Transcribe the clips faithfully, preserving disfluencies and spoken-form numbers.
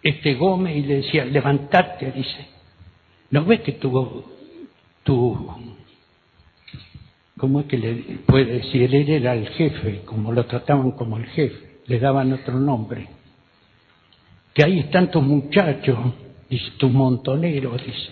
este Gómez y le decía, levantate, dice, ¿no ves que tu, tu, cómo es que le puede decir? Él era el jefe, como lo trataban como el jefe, le daban otro nombre, que ahí están tus muchachos, dice, tus montoneros, dice,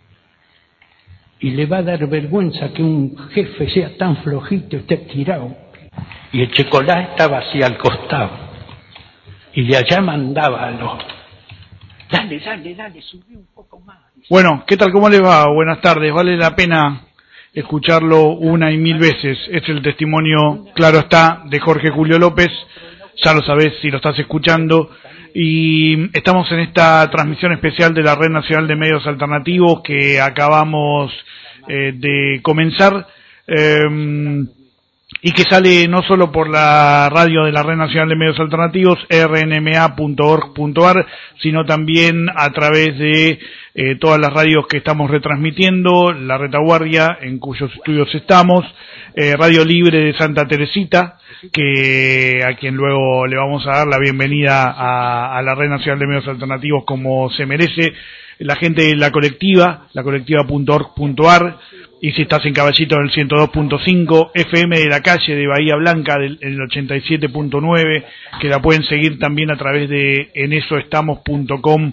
y le va a dar vergüenza que un jefe sea tan flojito y esté tirado. Y el Checolá estaba así al costado, y de allá mandaba a los, dale, dale, dale, subí un poco más. Dice. Bueno, ¿qué tal? ¿Cómo le va? Buenas tardes. Vale la pena escucharlo una y mil veces. Es el testimonio, claro está, de Jorge Julio López. Ya lo sabés si lo estás escuchando. Y estamos en esta transmisión especial de la Red Nacional de Medios Alternativos que acabamos eh, de comenzar. Eh, y que sale no solo por la radio de la Red Nacional de Medios Alternativos, r n m a punto org punto a r, sino también a través de eh, todas las radios que estamos retransmitiendo, La Retaguardia, en cuyos estudios estamos, eh, Radio Libre de Santa Teresita, que a quien luego le vamos a dar la bienvenida a, a la Red Nacional de Medios Alternativos como se merece, la gente de La Colectiva, la colectiva punto org punto a r, y si estás en Caballito en el ciento dos punto cinco, F M de la calle de Bahía Blanca del el ochenta y siete punto nueve, que la pueden seguir también a través de en eso estamos punto com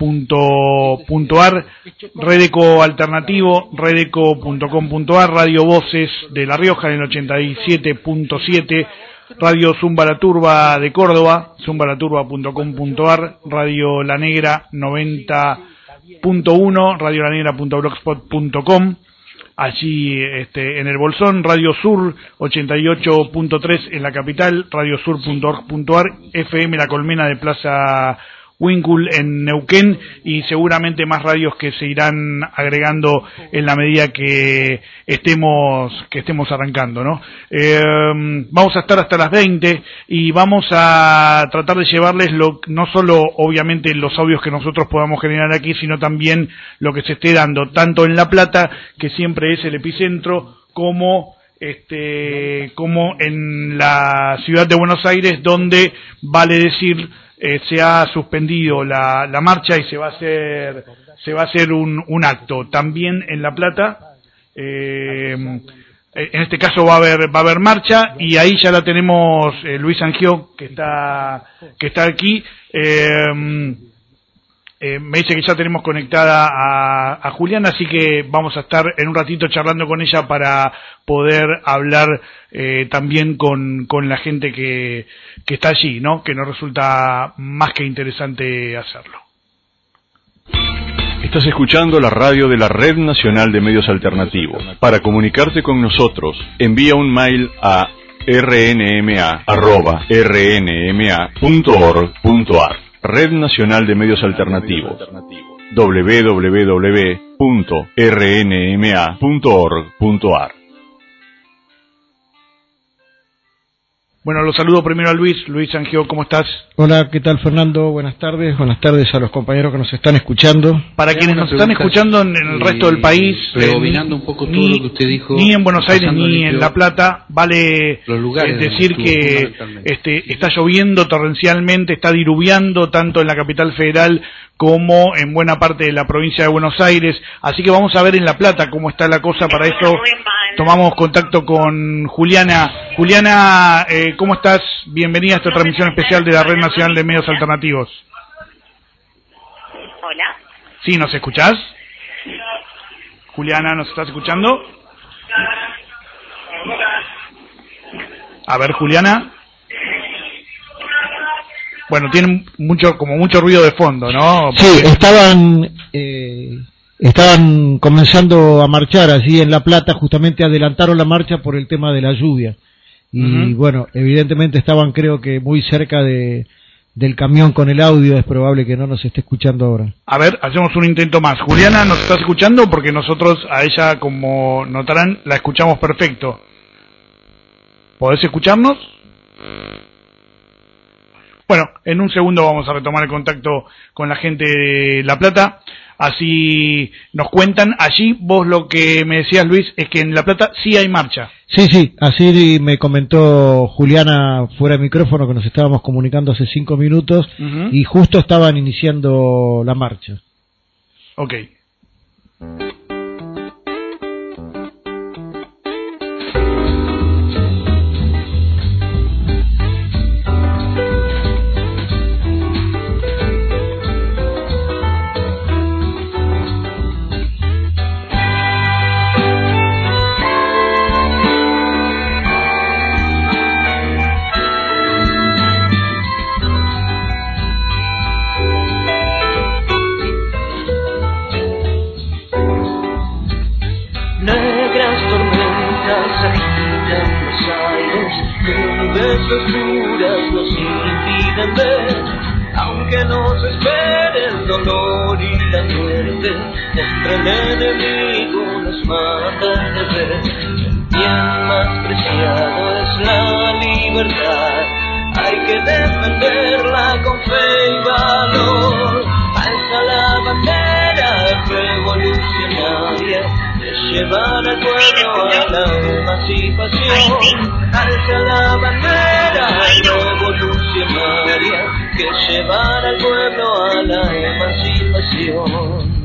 punto a r, Redeco Alternativo, redeco punto com punto a r, Radio Voces de La Rioja en el ochenta y siete punto siete, Radio Zumba la Turba de Córdoba, zumba la turba punto com punto a r, Radio La Negra noventa punto uno, radio la negra punto blogspot punto com, allí este, en el Bolsón, Radio Sur ochenta y ocho punto tres en la capital, radiosur punto org punto a r, F M La Colmena de Plaza Winkul en Neuquén, y seguramente más radios que se irán agregando en la medida que estemos que estemos arrancando, ¿no? Eh, vamos a estar hasta las veinte y vamos a tratar de llevarles lo, no solo obviamente los audios que nosotros podamos generar aquí, sino también lo que se esté dando, tanto en La Plata, que siempre es el epicentro, como este como en la ciudad de Buenos Aires, donde vale decir Eh, se ha suspendido la, la marcha y se va a hacer se va a hacer un, un acto también en La Plata. Eh, en este caso va a haber va a haber marcha, y ahí ya la tenemos eh, Luis Angió, que está que está aquí. Eh, eh, me dice que ya tenemos conectada a, a Juliana, así que vamos a estar en un ratito charlando con ella para poder hablar eh, también con, con la gente que, que está allí, ¿no? Que nos resulta más que interesante hacerlo. Estás escuchando la radio de la Red Nacional de Medios Alternativos. Para comunicarte con nosotros, envía un mail a r n m a arroba r n m a punto org punto a r. Red Nacional de Medios Alternativos. w w w punto r n m a punto org punto a r. Bueno, los saludo primero a Luis. Luis Angió, ¿cómo estás? Hola, ¿qué tal, Fernando? Buenas tardes. Buenas tardes a los compañeros que nos están escuchando. Para quienes nos están escuchando en el resto del país, predominando un poco todo ni, lo que usted dijo, ni en Buenos Aires ni en La Plata, vale los lugares es decir que este, está lloviendo torrencialmente, está diluviando tanto en la capital federal como en buena parte de la provincia de Buenos Aires, así que vamos a ver en La Plata cómo está la cosa. Para eso tomamos contacto con Juliana. Juliana, eh, ¿cómo estás? Bienvenida a esta transmisión especial de la Red Nacional de Medios Alternativos. Hola. ¿Sí, nos escuchás? Juliana, ¿nos estás escuchando? A ver, Juliana. Bueno, tienen mucho, como mucho ruido de fondo, ¿no? Porque... Sí, estaban eh, estaban comenzando a marchar allí en La Plata, justamente adelantaron la marcha por el tema de la lluvia. Y uh-huh. Bueno, evidentemente estaban, creo que muy cerca de del camión con el audio, es probable que no nos esté escuchando ahora. A ver, hacemos un intento más. Juliana, ¿nos estás escuchando? Porque nosotros a ella, como notarán, la escuchamos perfecto. ¿Podés escucharnos? Bueno, en un segundo vamos a retomar el contacto con la gente de La Plata. así nos cuentan. Allí vos lo que me decías, Luis, es que en La Plata sí hay marcha. Sí, sí, así me comentó Juliana fuera de micrófono, que nos estábamos comunicando hace cinco minutos, uh-huh. y justo estaban iniciando la marcha. Ok. Oscuras nos impiden ver, aunque nos espere el dolor y la muerte, entre el enemigo nos mata de ver. El bien más preciado es la libertad, hay que defenderla con fe y valor. Alza la bandera revolucionaria, llevar al pueblo a la emancipación. Alza la bandera revolucionaria que llevará al pueblo a la emancipación.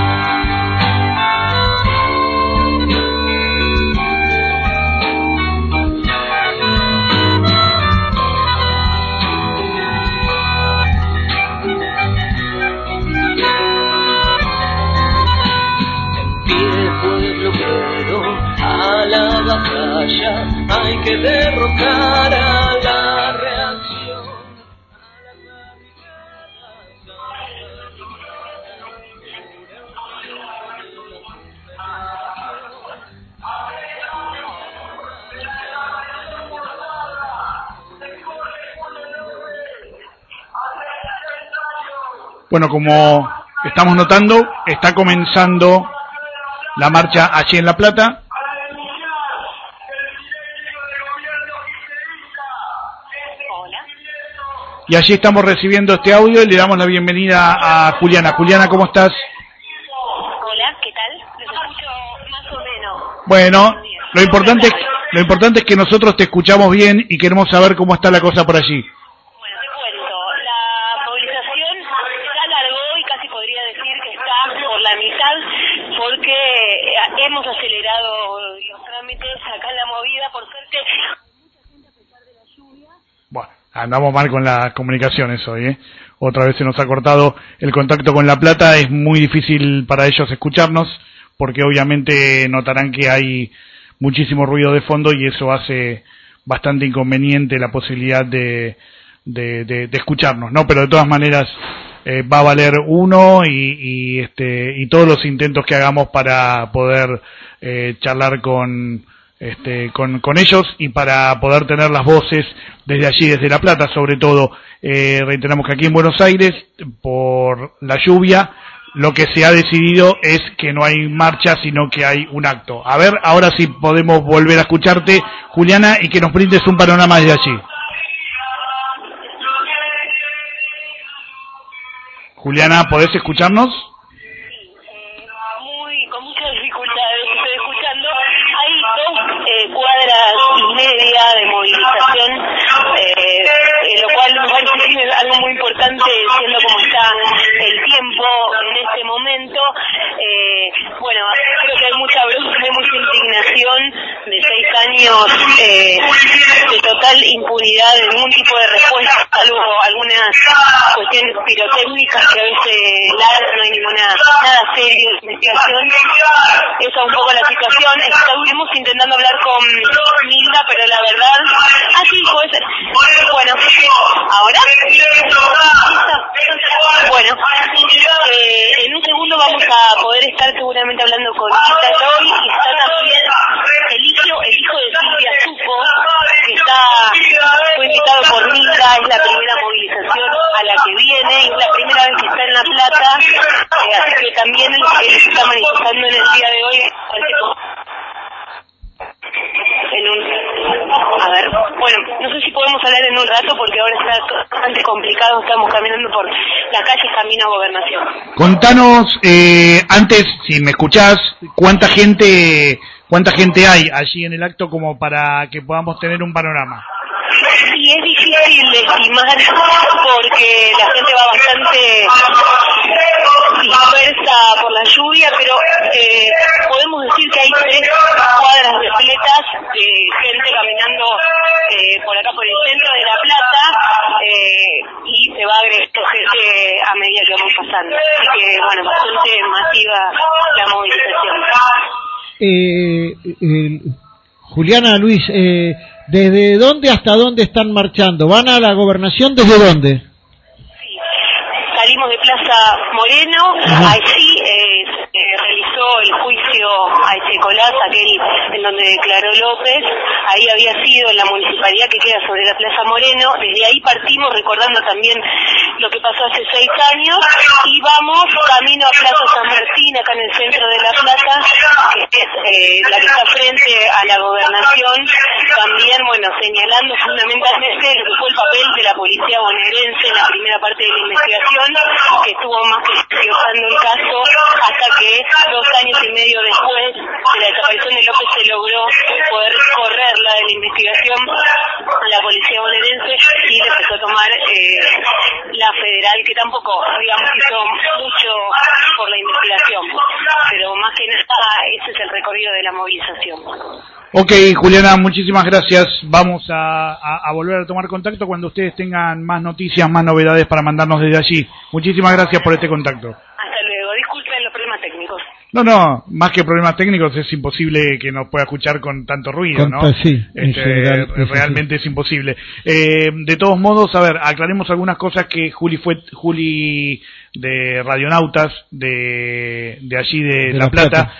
A la batalla hay que derrocar a la reacción. Bueno, como estamos notando, está comenzando la marcha allí en La Plata. Y allí estamos recibiendo este audio y le damos la bienvenida a Juliana. Juliana, ¿cómo estás? Hola, ¿qué tal? Les escucho más o menos. Bueno, lo importante, es, lo importante es que nosotros te escuchamos bien y queremos saber cómo está la cosa por allí. Bueno, te cuento. La movilización ya alargó y casi podría decir que está por la mitad, porque hemos acelerado los trámites acá en la movida, por suerte. Bueno, andamos mal con las comunicaciones hoy, ¿eh? Otra vez se nos ha cortado el contacto con La Plata, es muy difícil para ellos escucharnos, porque obviamente notarán que hay muchísimo ruido de fondo y eso hace bastante inconveniente la posibilidad de, de, de, de escucharnos, ¿no? Pero de todas maneras eh, va a valer uno y, y, este, y todos los intentos que hagamos para poder eh, charlar con... Este, con, con ellos y para poder tener las voces desde allí, desde La Plata, sobre todo. Eh, reiteramos que aquí en Buenos Aires, por la lluvia, lo que se ha decidido es que no hay marcha, sino que hay un acto. A ver, ahora sí podemos volver a escucharte, Juliana, y que nos brindes un panorama desde allí. Juliana, ¿podés escucharnos? Cuadras y media de movilización, eh, eh, lo cual me parece que es algo muy importante, siendo como está el tiempo en este momento. Eh, bueno, creo que hay mucha bronca, hay mucha indignación de seis años eh, de total impunidad, de ningún tipo de respuesta, salvo algunas cuestiones pirotécnicas que a veces largas, no hay ninguna, nada serio de investigación. Esa es un poco la situación. Estuvimos intentando hablar con Milda, pero la verdad, ah sí, puede ser. Bueno, ahora, bueno, eh, en un segundo vamos a poder estar seguramente hablando con Milda hoy, y está también Eligio, el hijo de Silvia Supo, que está, fue invitado por Milda, es la primera movilización a la que viene, y es la primera vez que está en La Plata, eh, así que también él, él se está manifestando en el día de hoy. En un... a ver, bueno, no sé si podemos hablar en un rato porque ahora está bastante complicado, estamos caminando por la calle camino a Gobernación. Contanos, eh, antes, si me escuchás, cuánta gente, cuánta gente hay allí en el acto como para que podamos tener un panorama. Y es difícil de estimar porque la gente va bastante dispersa por la lluvia, pero eh, podemos decir que hay tres cuadras repletas de gente caminando eh, por acá por el centro de La Plata eh, y se va agregando gente a medida que vamos pasando. Así que, bueno, bastante masiva la movilización. Eh, eh, Juliana, Luis, eh, ¿desde dónde hasta dónde están marchando? ¿Van a la Gobernación desde dónde? Sí, salimos de Plaza Moreno, allí eh, se realizó el juicio a Echecolás, aquel en donde declaró López, ahí había sido en la municipalidad que queda sobre la Plaza Moreno, desde ahí partimos recordando también lo que pasó hace seis años y vamos camino a Plaza San Martín, acá en el centro de La Plata, que es eh, la que está frente a la Gobernación, también, bueno, señalando fundamentalmente lo que fue el papel de la policía bonaerense en la primera parte de la investigación, que estuvo más que estudiando el caso hasta que dos años y medio después de la desaparición de López se logró poder correrla de la investigación a la policía bonaerense y le empezó a tomar eh, la federal, que tampoco, digamos, hizo mucho por la investigación, pero más que nada ese es el recorrido de la movilización. Ok, Juliana, muchísimas gracias. Vamos a, a, a volver a tomar contacto cuando ustedes tengan más noticias, más novedades para mandarnos desde allí. Muchísimas gracias por este contacto. Hasta luego. Disculpen los problemas técnicos. No, no, más que problemas técnicos es imposible que nos pueda escuchar con tanto ruido, con, ¿no? Sí, este, general, realmente es, es imposible. Eh, de todos modos, a ver, aclaremos algunas cosas que Juli fue, Juli de Radionautas, de, de allí de, de La, la Plata, Plata,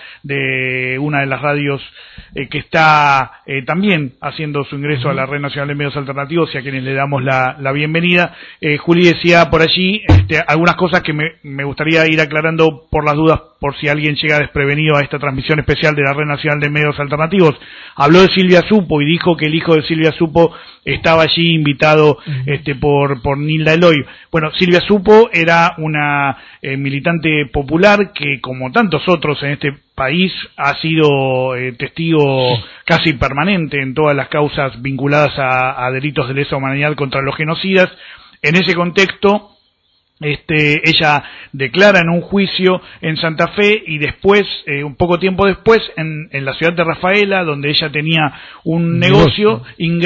de una de las radios eh, que está eh, también haciendo su ingreso uh-huh. a la Red Nacional de Medios Alternativos y a quienes le damos la, la bienvenida. Eh, Juli decía por allí este, algunas cosas que me, me gustaría ir aclarando por las dudas, por si alguien llega desprevenido a esta transmisión especial de la Red Nacional de Medios Alternativos. Habló de Silvia Supo y dijo que el hijo de Silvia Supo estaba allí invitado uh-huh. este, por, por Nilda Eloy. Bueno, Silvia Supo era una eh, militante popular que, como tantos otros en este país, ha sido eh, testigo casi permanente en todas las causas vinculadas a, a delitos de lesa humanidad contra los genocidas. En ese contexto, Este, ella declara en un juicio en Santa Fe y después, eh, un poco tiempo después, en, en la ciudad de Rafaela, donde ella tenía un negocio,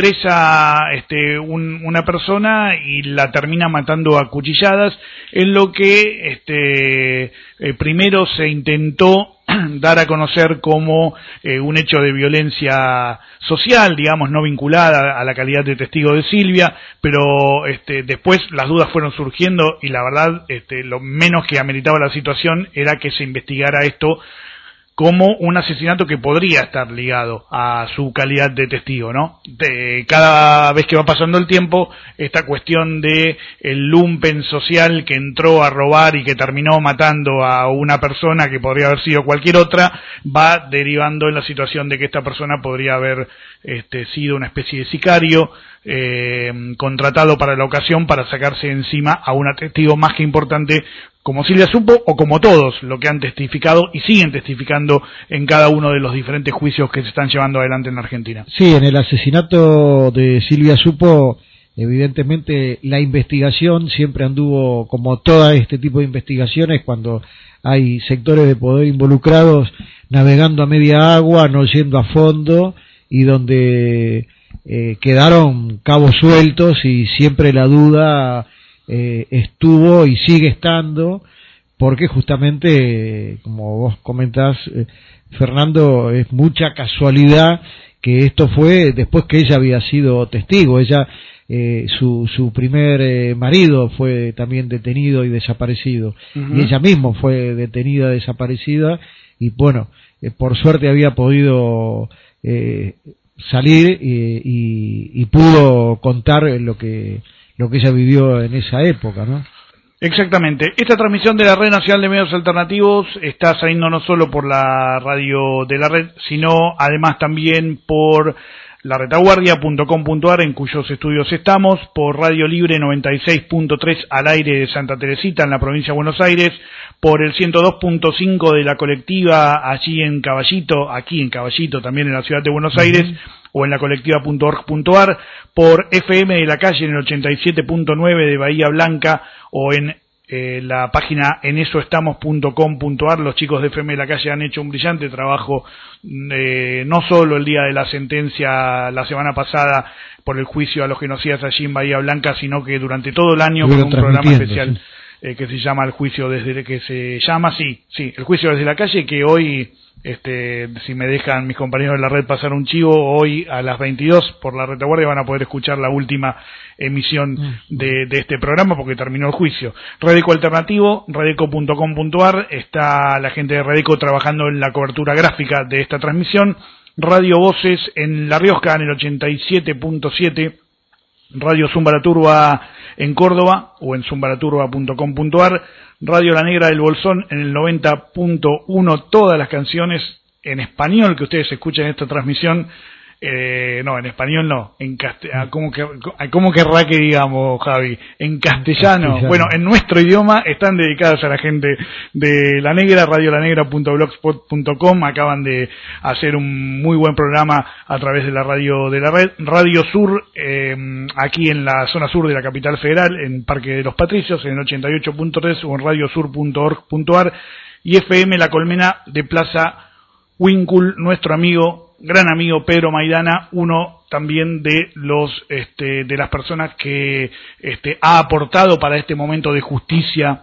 ingresa este, un, una persona y la termina matando a cuchilladas, en lo que este, eh, primero se intentó dar a conocer como eh, un hecho de violencia social, digamos, no vinculada a la calidad de testigo de Silvia, pero este, después las dudas fueron surgiendo y la verdad este, lo menos que ameritaba la situación era que se investigara esto como un asesinato que podría estar ligado a su calidad de testigo, ¿no? De, cada vez que va pasando el tiempo, esta cuestión de el lumpen social que entró a robar y que terminó matando a una persona que podría haber sido cualquier otra, va derivando en la situación de que esta persona podría haber este, sido una especie de sicario, eh, contratado para la ocasión para sacarse encima a un testigo más que importante como Silvia Supo o como todos lo que han testificado y siguen testificando en cada uno de los diferentes juicios que se están llevando adelante en la Argentina. Sí, en el asesinato de Silvia Supo, evidentemente la investigación siempre anduvo, como todo este tipo de investigaciones, cuando hay sectores de poder involucrados, navegando a media agua, no yendo a fondo, y donde eh, quedaron cabos sueltos y siempre la duda Eh, estuvo y sigue estando, porque justamente, eh, como vos comentás, eh, Fernando, es mucha casualidad que esto fue después que ella había sido testigo. Ella, eh, su, su primer eh, marido fue también detenido y desaparecido, uh-huh. y ella misma fue detenida, desaparecida, y bueno, eh, por suerte había podido eh, salir eh, y, y pudo contar lo que lo que ella vivió en esa época, ¿no? Exactamente. Esta transmisión de la Red Nacional de Medios Alternativos está saliendo no solo por la radio de la red, sino además también por la retaguardia punto com punto ar, en cuyos estudios estamos, por Radio Libre noventa y seis punto tres al aire de Santa Teresita, en la provincia de Buenos Aires, por el ciento dos punto cinco de la colectiva allí en Caballito, aquí en Caballito, también en la ciudad de Buenos Aires, uh-huh. o en la colectiva punto org punto ar, por F M de la calle en el ochenta y siete punto nueve de Bahía Blanca, o en Eh, la página en eso estamos punto com punto ar. Los chicos de F M de la calle han hecho un brillante trabajo, eh, no solo el día de la sentencia la semana pasada por el juicio a los genocidas allí en Bahía Blanca, sino que durante todo el año con un programa especial sí. eh, que se llama el juicio desde que se llama sí sí el juicio desde la calle, que hoy este si me dejan mis compañeros de la red pasar un chivo, hoy a las veintidós por la retaguardia van a poder escuchar la última emisión de, de este programa porque terminó el juicio. Redeco Alternativo, redeco punto com punto ar, está la gente de Redeco trabajando en la cobertura gráfica de esta transmisión. Radio Voces en La Rioja en el ochenta y siete punto siete, Radio Zumbaraturba en Córdoba o en zumbaraturba punto com punto ar, Radio La Negra del Bolsón en el noventa punto uno, todas las canciones en español que ustedes escuchan en esta transmisión. Eh, no, en español no, en castellano, ¿cómo, que, ¿cómo querrá que digamos, Javi? En castellano. castellano, bueno, en nuestro idioma están dedicadas a la gente de La Negra, radio la negra punto blogspot punto com, acaban de hacer un muy buen programa a través de la radio de la red, Radio Sur, eh, aquí en la zona sur de la capital federal, en Parque de los Patricios, en el ochenta y ocho punto tres o en radiosur punto org punto ar, y F M La Colmena de Plaza Wincul, nuestro amigo, gran amigo Pedro Maidana, uno también de los este, de las personas que este, ha aportado para este momento de justicia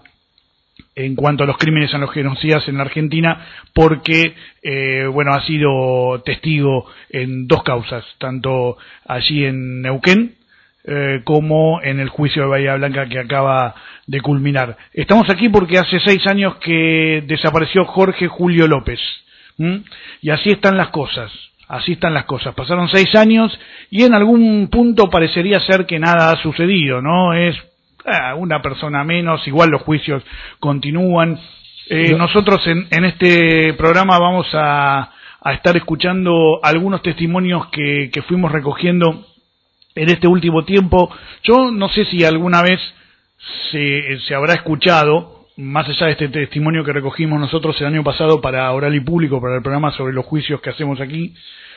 en cuanto a los crímenes a los genocidas en la Argentina, porque eh, bueno ha sido testigo en dos causas, tanto allí en Neuquén eh, como en el juicio de Bahía Blanca que acaba de culminar. Estamos aquí porque hace seis años que desapareció Jorge Julio López. ¿Mm? Y así están las cosas, así están las cosas. Pasaron seis años y en algún punto parecería ser que nada ha sucedido, ¿no? Es eh, una persona menos, igual los juicios continúan. Eh, nosotros en, en este programa vamos a, a estar escuchando algunos testimonios que, que fuimos recogiendo en este último tiempo. Yo no sé si alguna vez se, se habrá escuchado, más allá de este testimonio que recogimos nosotros el año pasado para Oral y Público, para el programa sobre los juicios que hacemos aquí,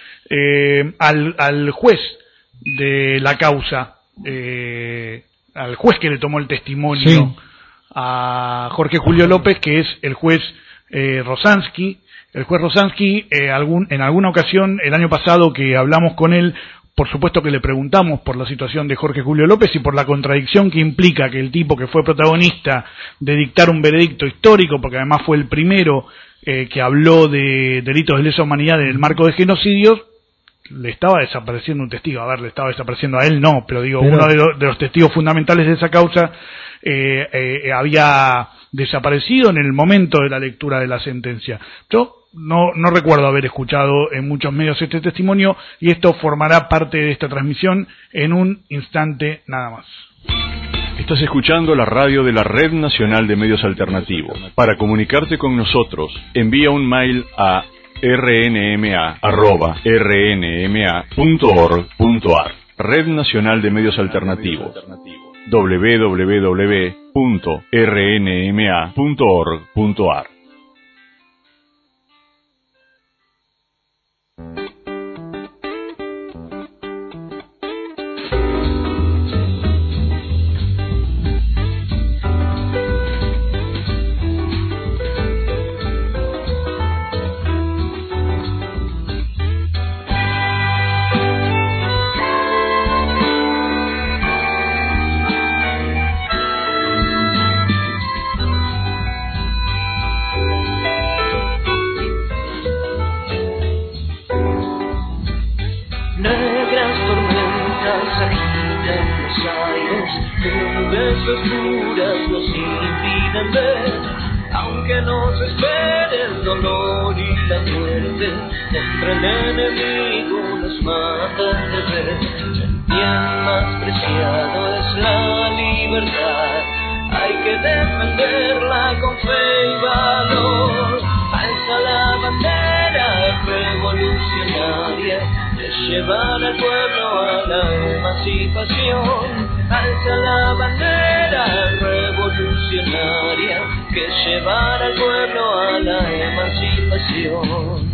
eh, al, al juez de la causa, eh, al juez que le tomó el testimonio sí. a Jorge Julio López, que es el juez eh, Rosansky. El juez Rosansky, eh, algún, en alguna ocasión, el año pasado que hablamos con él, por supuesto que le preguntamos por la situación de Jorge Julio López y por la contradicción que implica que el tipo que fue protagonista de dictar un veredicto histórico, porque además fue el primero eh, que habló de delitos de lesa humanidad en el marco de genocidios, le estaba desapareciendo un testigo. A ver, le estaba desapareciendo a él, no, pero digo, pero... uno de, lo, de los testigos fundamentales de esa causa eh, eh, había desaparecido en el momento de la lectura de la sentencia. Yo No, no recuerdo haber escuchado en muchos medios este testimonio y esto formará parte de esta transmisión en un instante nada más. Estás escuchando la radio de la Red Nacional de Medios Alternativos. Para comunicarte con nosotros, envía un mail a r n m a arroba r n m a punto org punto ar. Red Nacional de Medios Alternativos. w w w punto r n m a punto org punto ar. llevar al pueblo a la emancipación. Alza la bandera revolucionaria que llevar al pueblo a la emancipación.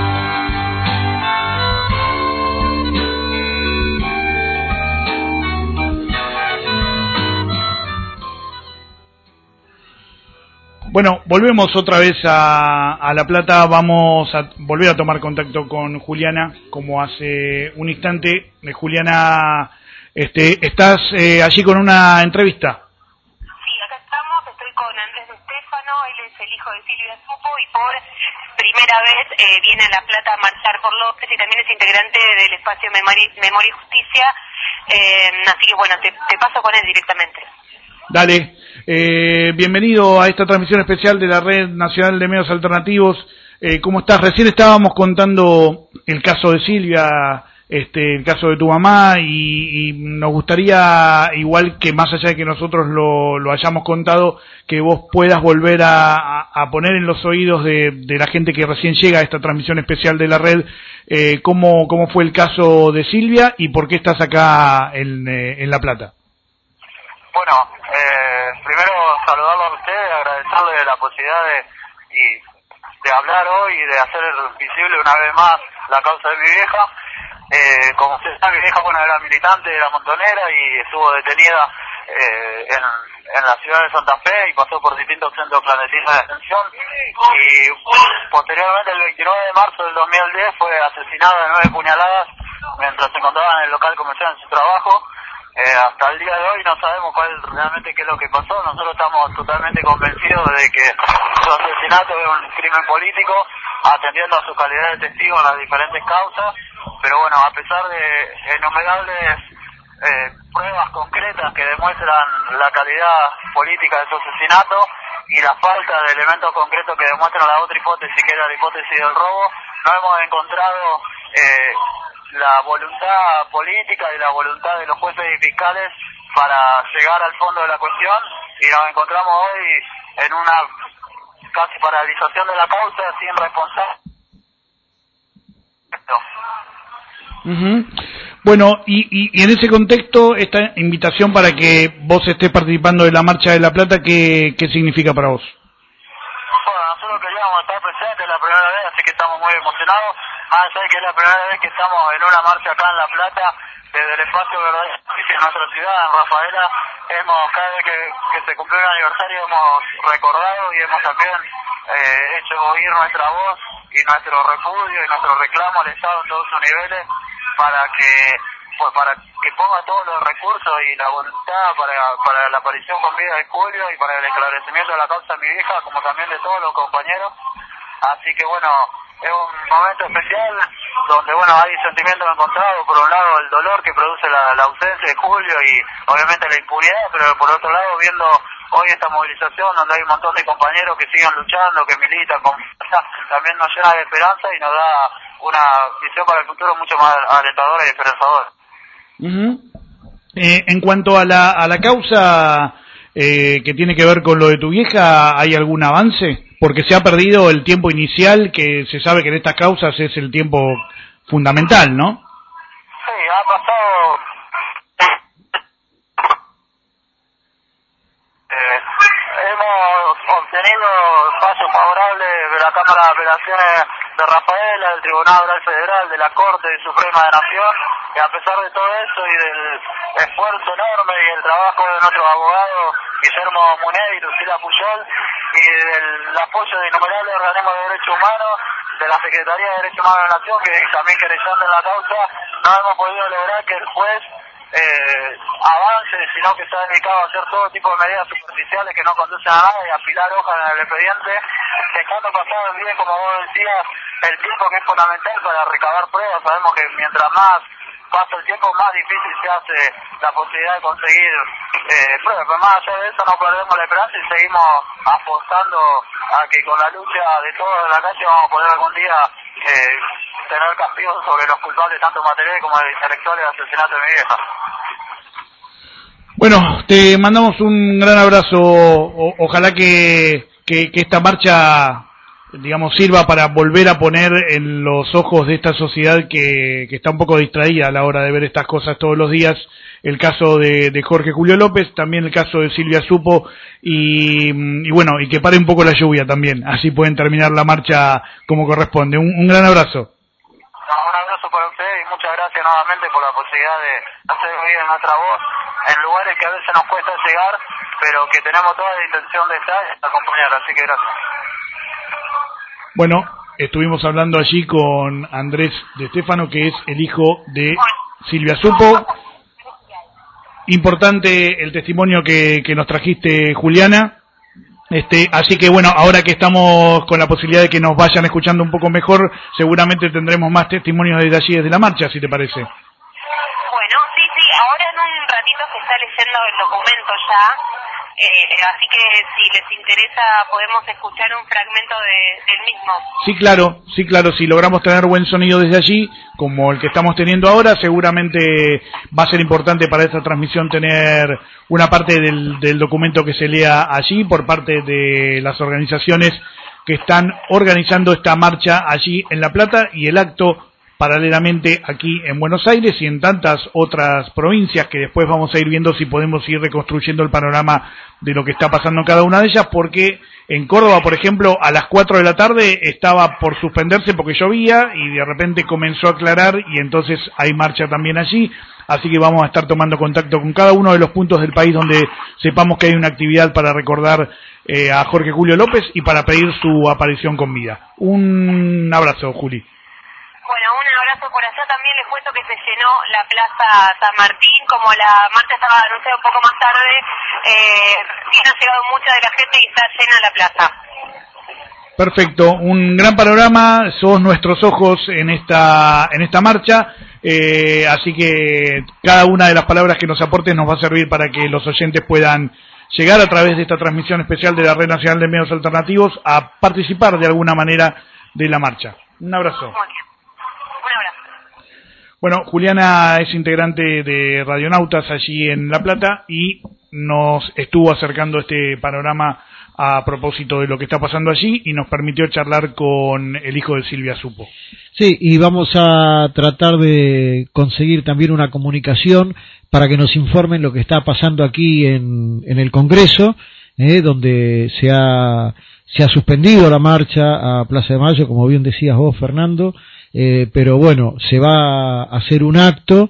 Bueno, volvemos otra vez a, a La Plata. Vamos a volver a tomar contacto con Juliana, como hace un instante. Eh, Juliana, este, estás eh, allí con una entrevista. Sí, acá estamos. Estoy con Andrés de Stefano. Él es el hijo de Silvia Supo y por primera vez eh, viene a La Plata a marchar por López y también es integrante del espacio Memoria, Memoria y Justicia. Eh, así que bueno, te, te paso con él directamente. Dale. Eh, bienvenido a esta transmisión especial de la Red Nacional de Medios Alternativos. Eh, ¿Cómo estás? Recién estábamos contando el caso de Silvia, este, el caso de tu mamá, y, y nos gustaría, igual que más allá de que nosotros lo, lo hayamos contado, que vos puedas volver a, a, a poner en los oídos de, de la gente que recién llega a esta transmisión especial de la red, eh, cómo, cómo fue el caso de Silvia y por qué estás acá en, eh, en La Plata. Bueno, eh, primero saludarlo a ustedes, agradecerle la posibilidad de, y, de hablar hoy y de hacer visible una vez más la causa de mi vieja. Eh, como ustedes saben, mi vieja, bueno, era militante de la Montonera y estuvo detenida eh, en, en la ciudad de Santa Fe y pasó por distintos centros clandestinos de detención. Y posteriormente, el veintinueve de marzo del dos mil diez, fue asesinada de nueve puñaladas mientras se encontraba en el local comercial en su trabajo. Eh, hasta el día de hoy no sabemos cuál realmente qué es lo que pasó. Nosotros estamos totalmente convencidos de que su asesinato es un crimen político, atendiendo a su calidad de testigo en las diferentes causas. Pero bueno, a pesar de innumerables eh, pruebas concretas que demuestran la calidad política de su asesinato y la falta de elementos concretos que demuestran la otra hipótesis, que era la hipótesis del robo, no hemos encontrado eh, la voluntad política y la voluntad de los jueces y fiscales para llegar al fondo de la cuestión, y nos encontramos hoy en una casi paralización de la causa sin responsable. Uh-huh. Bueno, y, y, y en ese contexto, esta invitación para que vos estés participando de la Marcha de La Plata, ¿qué, qué significa para vos? Bueno, nosotros queríamos estar presentes la primera vez, así que estamos muy emocionados. Más allá de que es la primera vez que estamos en una marcha acá en La Plata, desde el espacio Verdadera Justicia en nuestra ciudad, en Rafaela, hemos, cada vez que, que se cumplió un aniversario, hemos recordado y hemos también eh, hecho oír nuestra voz y nuestro repudio y nuestro reclamo al Estado en todos sus niveles para que pues para que ponga todos los recursos y la voluntad para, para la aparición con vida de Julio y para el esclarecimiento de la causa de mi hija, como también de todos los compañeros. Así que bueno, es un momento especial donde bueno hay sentimientos encontrados. Por un lado el dolor que produce la, la ausencia de Julio y obviamente la impunidad, pero por otro lado viendo hoy esta movilización donde hay un montón de compañeros que siguen luchando, que militan con fuerza, también nos llena de esperanza y nos da una visión para el futuro mucho más alentadora y esperanzadora. Uh-huh. Eh, en cuanto a la, a la causa eh, que tiene que ver con lo de tu vieja, ¿hay algún avance? Porque se ha perdido el tiempo inicial, que se sabe que en estas causas es el tiempo fundamental, ¿no? Sí, ha pasado... Eh, hemos obtenido pasos favorables de la Cámara de Apelaciones de Rafaela, del Tribunal Oral Federal, de la Corte Suprema de Nación, y a pesar de todo eso y del esfuerzo enorme y el trabajo de nuestros abogados Guillermo Munet y Lucila Puyol, y del apoyo de innumerables organismos de derechos humanos, de la Secretaría de Derechos Humanos de la Nación, que también querellando en la causa, no hemos podido lograr que el juez eh, avance, sino que se ha dedicado a hacer todo tipo de medidas superficiales que no conducen a nada y a apilar hojas en el expediente, dejando pasar el bien, como vos decías, el tiempo que es fundamental para recabar pruebas. Sabemos que mientras más pasa el tiempo, más difícil se hace la posibilidad de conseguir eh, pruebas. Pero más allá de eso, no perdemos la esperanza y seguimos apostando a que con la lucha de todos en la calle vamos a poder algún día eh, tener castigos sobre los culpables, tanto materiales como intelectuales, del asesinato de mi vieja. Bueno, te mandamos un gran abrazo. O, ojalá que, que, que esta marcha digamos, sirva para volver a poner en los ojos de esta sociedad que, que está un poco distraída a la hora de ver estas cosas todos los días, el caso de, de Jorge Julio López, también el caso de Silvia Supo, y, y bueno, y que pare un poco la lluvia también, así pueden terminar la marcha como corresponde. Un, un gran abrazo. Un abrazo para usted y muchas gracias nuevamente por la posibilidad de hacer oír nuestra voz en lugares que a veces nos cuesta llegar, pero que tenemos toda la intención de estar y acompañar, así que gracias. Bueno, estuvimos hablando allí con Andrés de Stefano, que es el hijo de Silvia Supo. Importante el testimonio que, que nos trajiste, Juliana. Este, así que bueno, ahora que estamos con la posibilidad de que nos vayan escuchando un poco mejor, seguramente tendremos más testimonios desde allí, desde la marcha, si te parece. Bueno, sí, sí, ahora en un ratito se está leyendo el documento ya, eh, así que si les interesa podemos escuchar un fragmento de, del mismo. Sí, claro, sí, claro, si logramos tener buen sonido desde allí, como el que estamos teniendo ahora, seguramente va a ser importante para esta transmisión tener una parte del, del documento que se lea allí por parte de las organizaciones que están organizando esta marcha allí en La Plata y el acto paralelamente aquí en Buenos Aires y en tantas otras provincias que después vamos a ir viendo si podemos ir reconstruyendo el panorama de lo que está pasando en cada una de ellas, porque en Córdoba, por ejemplo, a las cuatro de la tarde estaba por suspenderse porque llovía y de repente comenzó a aclarar y entonces hay marcha también allí, así que vamos a estar tomando contacto con cada uno de los puntos del país donde sepamos que hay una actividad para recordar eh, a Jorge Julio López y para pedir su aparición con vida. Un abrazo, Juli. Bueno, un abrazo por allá. También les cuento que se llenó la Plaza San Martín, como la marcha estaba anunciada un poco más tarde, eh, bien ha llegado mucha de la gente y está llena la plaza. Perfecto, un gran panorama, sos nuestros ojos en esta en esta marcha, eh, así que cada una de las palabras que nos aportes nos va a servir para que los oyentes puedan llegar a través de esta transmisión especial de la Red Nacional de Medios Alternativos a participar de alguna manera de la marcha. Un abrazo. Muy bien. Un abrazo. Bueno, Juliana es integrante de Radionautas allí en La Plata y nos estuvo acercando este panorama a propósito de lo que está pasando allí y nos permitió charlar con el hijo de Silvia Supo. Sí, y vamos a tratar de conseguir también una comunicación para que nos informen lo que está pasando aquí en, en el Congreso, eh, donde se ha, se ha suspendido la marcha a Plaza de Mayo, como bien decías vos, Fernando, eh, pero bueno, se va a hacer un acto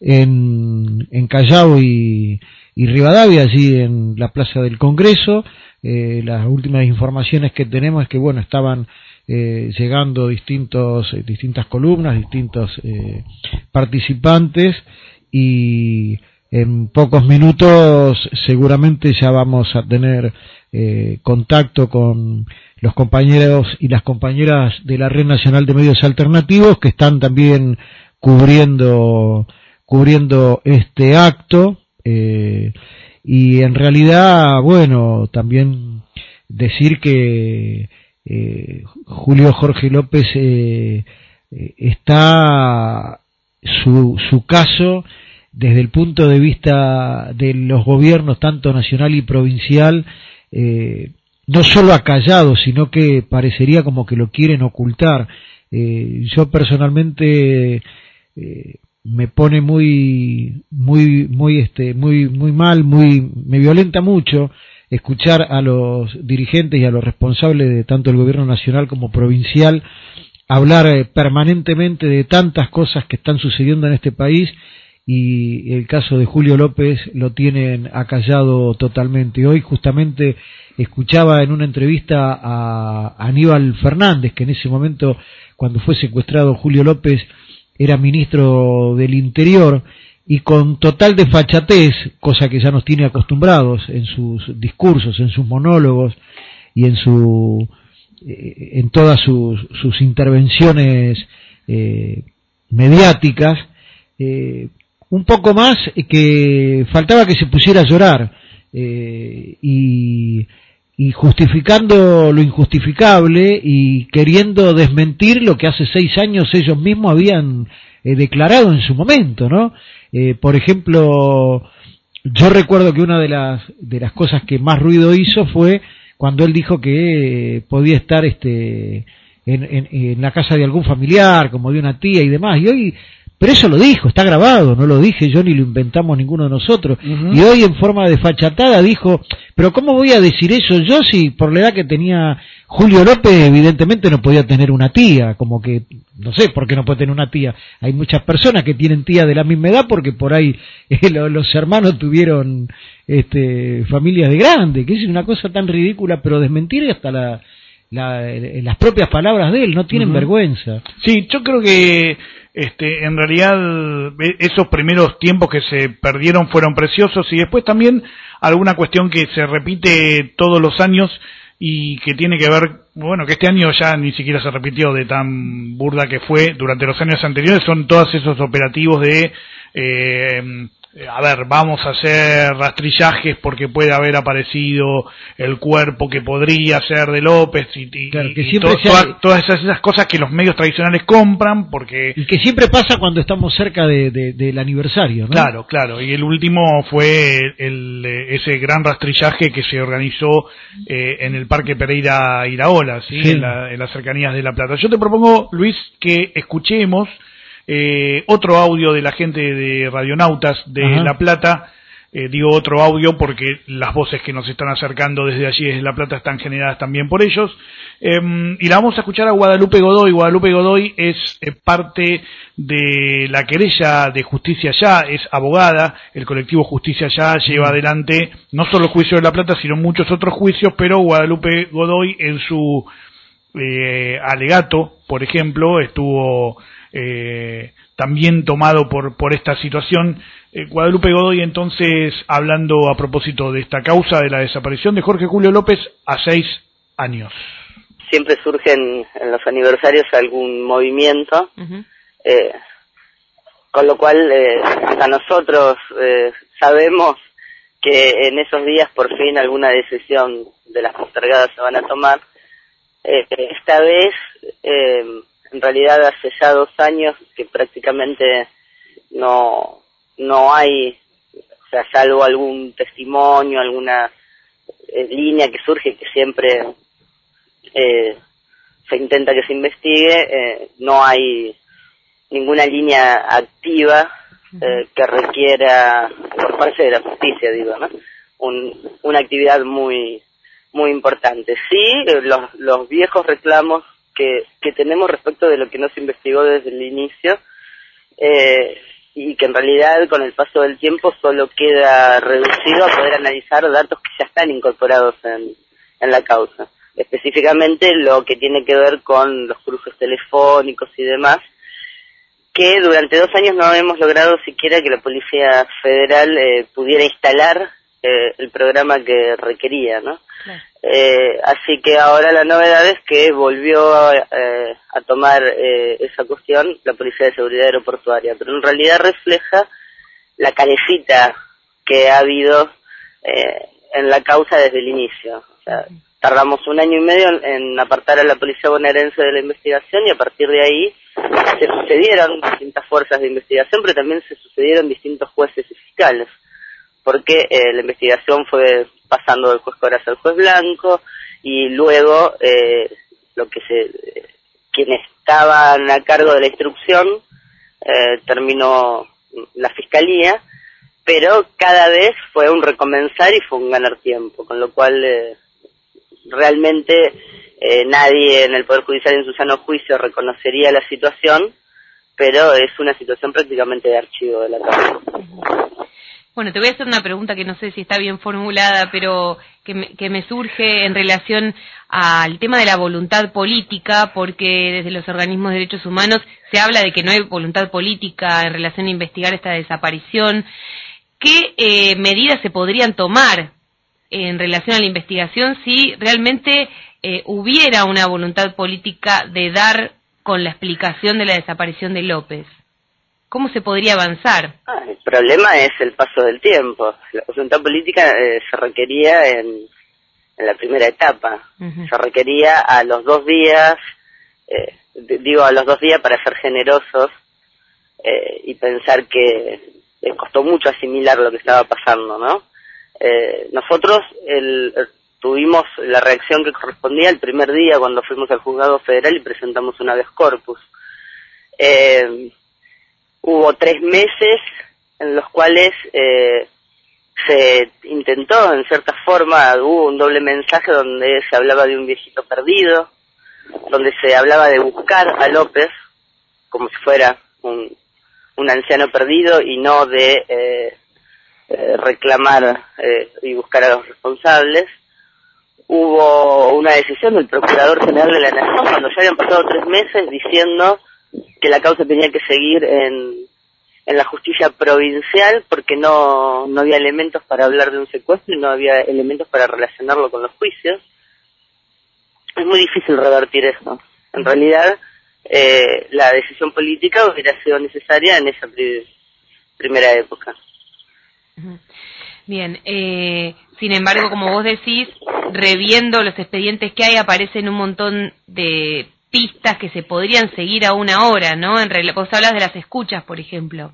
en, en Callao y, y Rivadavia, allí en la Plaza del Congreso. Eh, las últimas informaciones que tenemos es que bueno, estaban eh, llegando distintos eh, distintas columnas, distintos eh, participantes y en pocos minutos seguramente ya vamos a tener eh, contacto con los compañeros y las compañeras de la Red Nacional de Medios Alternativos que están también cubriendo cubriendo este acto. Eh, Y en realidad, bueno, también decir que eh, Julio Jorge López eh, está su, su caso desde el punto de vista de los gobiernos, tanto nacional y provincial, eh, no solo acallado, sino que parecería como que lo quieren ocultar. Eh, yo personalmente... Eh, me pone muy muy muy este muy muy mal, muy me violenta mucho escuchar a los dirigentes y a los responsables de tanto el gobierno nacional como provincial hablar eh, permanentemente de tantas cosas que están sucediendo en este país y el caso de Julio López lo tienen acallado totalmente. Hoy justamente escuchaba en una entrevista a Aníbal Fernández, que en ese momento cuando fue secuestrado Julio López era ministro del Interior y con total desfachatez, cosa que ya nos tiene acostumbrados en sus discursos, en sus monólogos y en su eh, en todas sus, sus intervenciones eh, mediáticas, eh, un poco más que faltaba que se pusiera a llorar eh, y y justificando lo injustificable y queriendo desmentir lo que hace seis años ellos mismos habían eh, declarado en su momento, ¿no? Eh, por ejemplo, yo recuerdo que una de las de las cosas que más ruido hizo fue cuando él dijo que eh, podía estar este en, en, en la casa de algún familiar, como de una tía y demás, y hoy, pero eso lo dijo, está grabado, no lo dije yo ni lo inventamos ninguno de nosotros, uh-huh. Y hoy en forma de fachatada dijo, pero ¿cómo voy a decir eso yo si por la edad que tenía Julio López evidentemente no podía tener una tía, como que, no sé por qué no puede tener una tía, hay muchas personas que tienen tía de la misma edad porque por ahí eh, los hermanos tuvieron este familias de grande, que es una cosa tan ridícula, pero desmentir hasta la La, las propias palabras de él, no tienen uh-huh. vergüenza. Sí, yo creo que este, en realidad esos primeros tiempos que se perdieron fueron preciosos, y después también alguna cuestión que se repite todos los años y que tiene que ver, bueno, que este año ya ni siquiera se repitió de tan burda que fue durante los años anteriores, son todos esos operativos de eh, a ver, vamos a hacer rastrillajes porque puede haber aparecido el cuerpo que podría ser de López y, y, claro, que y to, sea... toda, todas esas, esas cosas que los medios tradicionales compran porque... Y que siempre pasa cuando estamos cerca de, de, del aniversario, ¿no? Claro, claro, y el último fue el, el, ese gran rastrillaje que se organizó eh, en el Parque Pereira Iraola, ¿sí? Sí. En, la, en las cercanías de La Plata. Yo te propongo, Luis, que escuchemos Eh, otro audio de la gente de Radionautas de Ajá. La Plata, eh, digo otro audio porque las voces que nos están acercando desde allí, desde La Plata, están generadas también por ellos, eh, y la vamos a escuchar a Guadalupe Godoy. Guadalupe Godoy es eh, parte de la querella de Justicia Ya, es abogada, el colectivo Justicia Ya lleva adelante no solo el juicio de La Plata, sino muchos otros juicios, pero Guadalupe Godoy en su eh, alegato, por ejemplo, estuvo Eh, también tomado por por esta situación. eh, Guadalupe Godoy, entonces, hablando a propósito de esta causa de la desaparición de Jorge Julio López a seis años. Siempre surgen en los aniversarios algún movimiento, uh-huh. eh, con lo cual eh, hasta nosotros eh, sabemos que en esos días por fin alguna decisión de las postergadas se van a tomar. Eh, esta vez eh, en realidad hace ya dos años que prácticamente no no hay, o sea, salvo algún testimonio, alguna eh, línea que surge que siempre eh, se intenta que se investigue, eh, no hay ninguna línea activa eh, que requiera, por parte de la justicia, digo, ¿no? Un, una actividad muy muy importante. Sí, los, los viejos reclamos que, que tenemos respecto de lo que no se investigó desde el inicio, eh, y que en realidad con el paso del tiempo solo queda reducido a poder analizar datos que ya están incorporados en, en la causa. Específicamente lo que tiene que ver con los cruces telefónicos y demás, que durante dos años no hemos logrado siquiera que la Policía Federal eh, pudiera instalar eh, el programa que requería, ¿no? Claro. Eh, así que ahora la novedad es que volvió eh, a tomar eh, esa cuestión la Policía de Seguridad Aeroportuaria, pero en realidad refleja la carecita que ha habido eh, en la causa desde el inicio. O sea, tardamos un año y medio en, en apartar a la Policía Bonaerense de la investigación, y a partir de ahí se sucedieron distintas fuerzas de investigación, pero también se sucedieron distintos jueces y fiscales, porque eh, la investigación fue pasando del juez Corazza al juez Blanco, y luego eh, lo que se eh, quienes estaban a cargo de la instrucción eh, terminó la fiscalía, pero cada vez fue un recomenzar y fue un ganar tiempo, con lo cual eh, realmente eh, nadie en el Poder Judicial en su sano juicio reconocería la situación, pero es una situación prácticamente de archivo de la causa. Bueno, te voy a hacer una pregunta que no sé si está bien formulada, pero que me, que me surge en relación al tema de la voluntad política, porque desde los organismos de derechos humanos se habla de que no hay voluntad política en relación a investigar esta desaparición. ¿Qué eh, medidas se podrían tomar en relación a la investigación si realmente eh, hubiera una voluntad política de dar con la explicación de la desaparición de López? ¿Cómo se podría avanzar? Ah, el problema es el paso del tiempo. La voluntad política eh, se requería en, en la primera etapa. Uh-huh. Se requería a los dos días, eh, digo a los dos días para ser generosos eh, y pensar que les costó mucho asimilar lo que estaba pasando, ¿no? Eh, nosotros el, tuvimos la reacción que correspondía el primer día cuando fuimos al juzgado federal y presentamos un habeas corpus. Eh, hubo tres meses en los cuales eh, se intentó, en cierta forma, hubo un doble mensaje donde se hablaba de un viejito perdido, donde se hablaba de buscar a López como si fuera un, un anciano perdido y no de eh, eh, reclamar eh, y buscar a los responsables. Hubo una decisión del Procurador General de la Nación cuando ya habían pasado tres meses diciendo que la causa tenía que seguir en, en la justicia provincial porque no, no había elementos para hablar de un secuestro y no había elementos para relacionarlo con los juicios. Es muy difícil revertir eso. En realidad, eh, la decisión política hubiera sido necesaria en esa pri- primera época. Bien, eh, sin embargo, como vos decís, reviendo los expedientes que hay, aparecen un montón de pistas que se podrían seguir aún ahora, ¿no? En realidad, vos hablas de las escuchas, por ejemplo.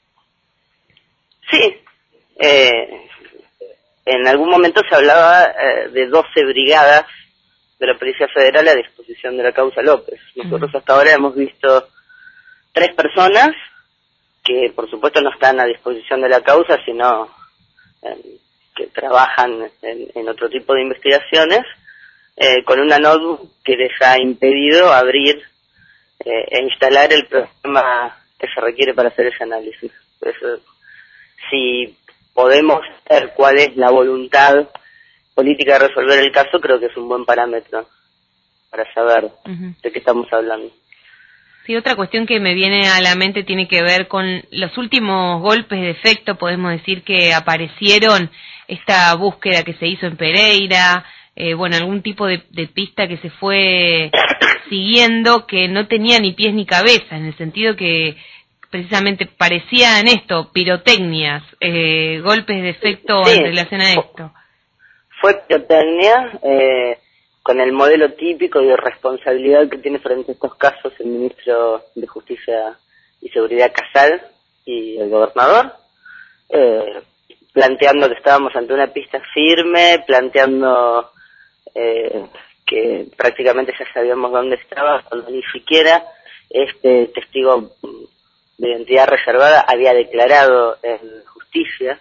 Sí, eh, en algún momento se hablaba eh, de doce brigadas de la Policía Federal a disposición de la causa López. Nosotros hasta ahora hemos visto tres personas que por supuesto no están a disposición de la causa, sino eh, que trabajan en, en otro tipo de investigaciones, eh, con una notebook que les ha impedido abrir eh, e instalar el programa que se requiere para hacer ese análisis. Eso, si podemos ver cuál es la voluntad política de resolver el caso, creo que es un buen parámetro para saber uh-huh. de qué estamos hablando. Sí, otra cuestión que me viene a la mente tiene que ver con los últimos golpes de efecto, podemos decir que aparecieron, esta búsqueda que se hizo en Pereira, eh, bueno, algún tipo de, de pista que se fue siguiendo que no tenía ni pies ni cabeza, en el sentido que precisamente parecían esto, pirotecnias, eh, golpes de efecto sí, en relación a esto. Fue pirotecnia, eh, con el modelo típico de responsabilidad que tiene frente a estos casos el ministro de Justicia y Seguridad Casal y el gobernador, eh, planteando que estábamos ante una pista firme, planteando eh, que prácticamente ya sabíamos dónde estaba, cuando ni siquiera este testigo de identidad reservada había declarado en justicia,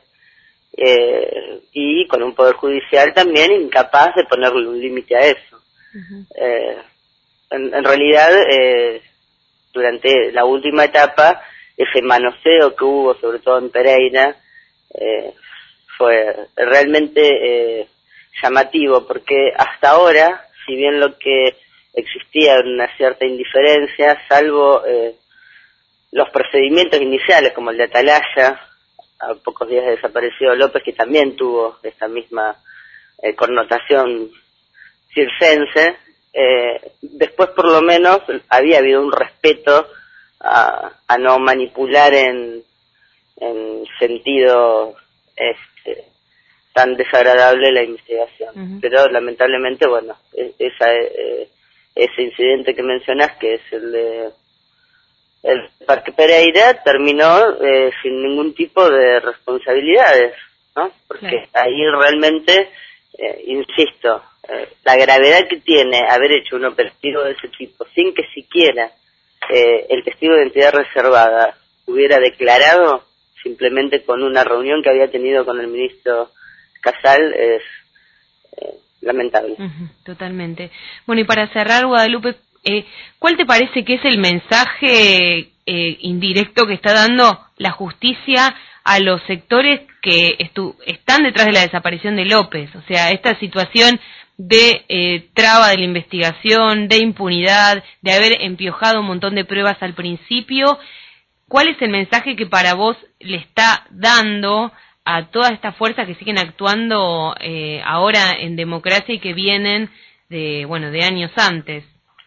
eh, y con un poder judicial también incapaz de ponerle un límite a eso. Uh-huh. Eh, en, en realidad, eh, durante la última etapa, ese manoseo que hubo, sobre todo en Pereira, eh, fue realmente eh, llamativo, porque hasta ahora, si bien lo que existía una cierta indiferencia, salvo eh, los procedimientos iniciales, como el de Atalaya, a pocos días desapareció López, que también tuvo esta misma eh, connotación circense, eh, después por lo menos había habido un respeto a, a no manipular en, en sentido este, tan desagradable la investigación. Uh-huh. Pero lamentablemente, bueno, esa, eh, ese incidente que mencionás, que es el de el Parque Pereira, terminó eh, sin ningún tipo de responsabilidades, ¿no? Porque sí. Ahí realmente, eh, insisto, eh, la gravedad que tiene haber hecho un operativo de ese tipo sin que siquiera eh, el testigo de identidad reservada hubiera declarado, simplemente con una reunión que había tenido con el ministro Casal, es eh, lamentable. Uh-huh, totalmente. Bueno, y para cerrar, Guadalupe, Eh, ¿cuál te parece que es el mensaje eh, indirecto que está dando la justicia a los sectores que estu- están detrás de la desaparición de López? O sea, esta situación de eh, traba de la investigación, de impunidad, de haber empiojado un montón de pruebas al principio. ¿Cuál es el mensaje que para vos le está dando a todas estas fuerzas que siguen actuando eh, ahora en democracia y que vienen de, bueno, de años antes?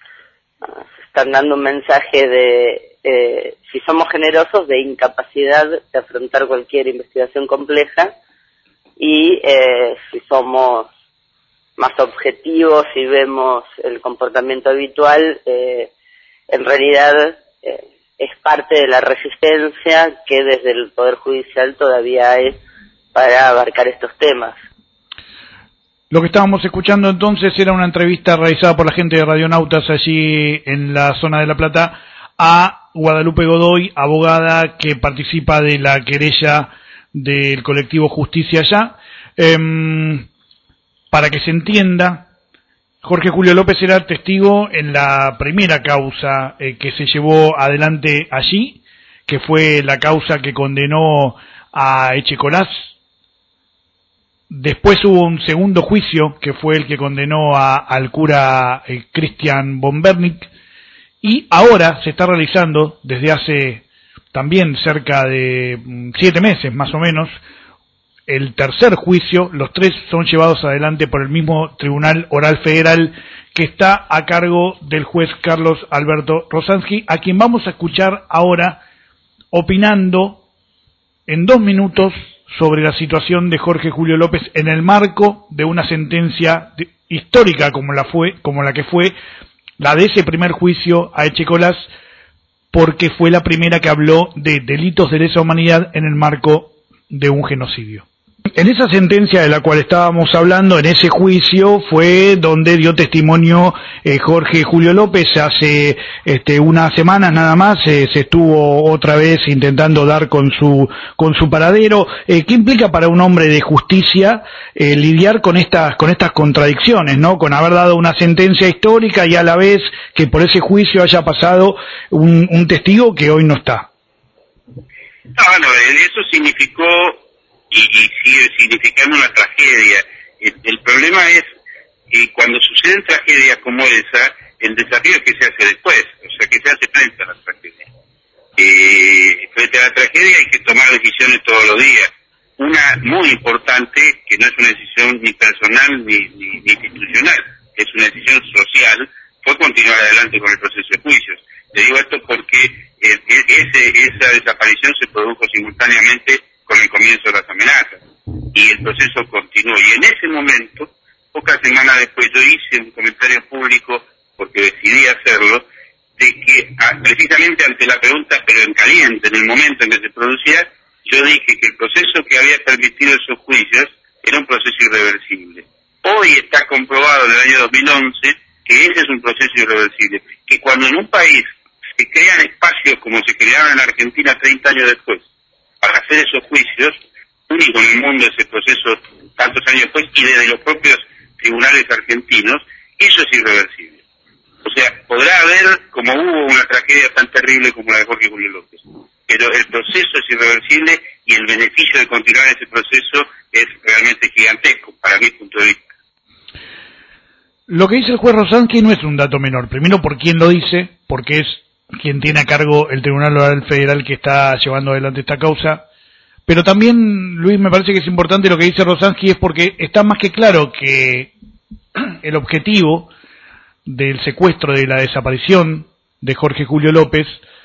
Están dando un mensaje de, eh, si somos generosos, de incapacidad de afrontar cualquier investigación compleja, y eh, si somos más objetivos y vemos el comportamiento habitual, eh, en realidad eh, es parte de la resistencia que desde el Poder Judicial todavía hay para abarcar estos temas. Lo que estábamos escuchando entonces era una entrevista realizada por la gente de Radionautas allí en la zona de La Plata a Guadalupe Godoy, abogada que participa de la querella del colectivo Justicia Ya. Eh, para que se entienda, Jorge Julio López era testigo en la primera causa eh, que se llevó adelante allí, que fue la causa que condenó a Echecolás. Después hubo un segundo juicio, que fue el que condenó a, al cura eh, Christian von Bernick, y ahora se está realizando, desde hace también cerca de mm, siete meses más o menos, el tercer juicio. Los tres son llevados adelante por el mismo Tribunal Oral Federal, que está a cargo del juez Carlos Alberto Rosansky, a quien vamos a escuchar ahora opinando en dos minutos sobre la situación de Jorge Julio López en el marco de una sentencia de, histórica como la fue, como la que fue la de ese primer juicio a Echecolás, porque fue la primera que habló de delitos de lesa humanidad en el marco de un genocidio. En esa sentencia de la cual estábamos hablando, en ese juicio, fue donde dio testimonio eh, Jorge Julio López. Hace este, unas semanas nada más eh, se estuvo otra vez intentando dar con su con su paradero. Eh, ¿Qué implica para un hombre de justicia eh, lidiar con estas con estas contradicciones, no? Con haber dado una sentencia histórica y a la vez que por ese juicio haya pasado un, un testigo que hoy no está. No, bueno, eso significó y, y sigue significando una tragedia. El, el problema es que cuando suceden tragedias como esa, el desafío es que se hace después, o sea, que se hace frente a la tragedia. Eh, frente a la tragedia hay que tomar decisiones todos los días. Una muy importante, que no es una decisión ni personal ni, ni, ni institucional, es una decisión social, fue continuar adelante con el proceso de juicios. Le digo esto porque eh, ese, esa desaparición se produjo simultáneamente con el comienzo de las amenazas, y el proceso continuó. Y en ese momento, pocas semanas después, yo hice un comentario público, porque decidí hacerlo, de que precisamente ante la pregunta, pero en caliente, en el momento en que se producía, yo dije que el proceso que había permitido esos juicios era un proceso irreversible. Hoy está comprobado en el año dos mil once que ese es un proceso irreversible, que cuando en un país se crean espacios como se crearon en Argentina treinta años después, para hacer esos juicios, único en el mundo ese proceso tantos años después, y desde los propios tribunales argentinos, eso es irreversible. O sea, podrá haber, como hubo una tragedia tan terrible como la de Jorge Julio López, pero el proceso es irreversible y el beneficio de continuar ese proceso es realmente gigantesco, para mi punto de vista. Lo que dice el juez Rosansky no es un dato menor, primero por quién lo dice, porque es quien tiene a cargo el Tribunal Oral Federal que está llevando adelante esta causa, pero también, Luis, me parece que es importante lo que dice Rosansky, es porque está más que claro que el objetivo del secuestro, de la desaparición de Jorge Julio López,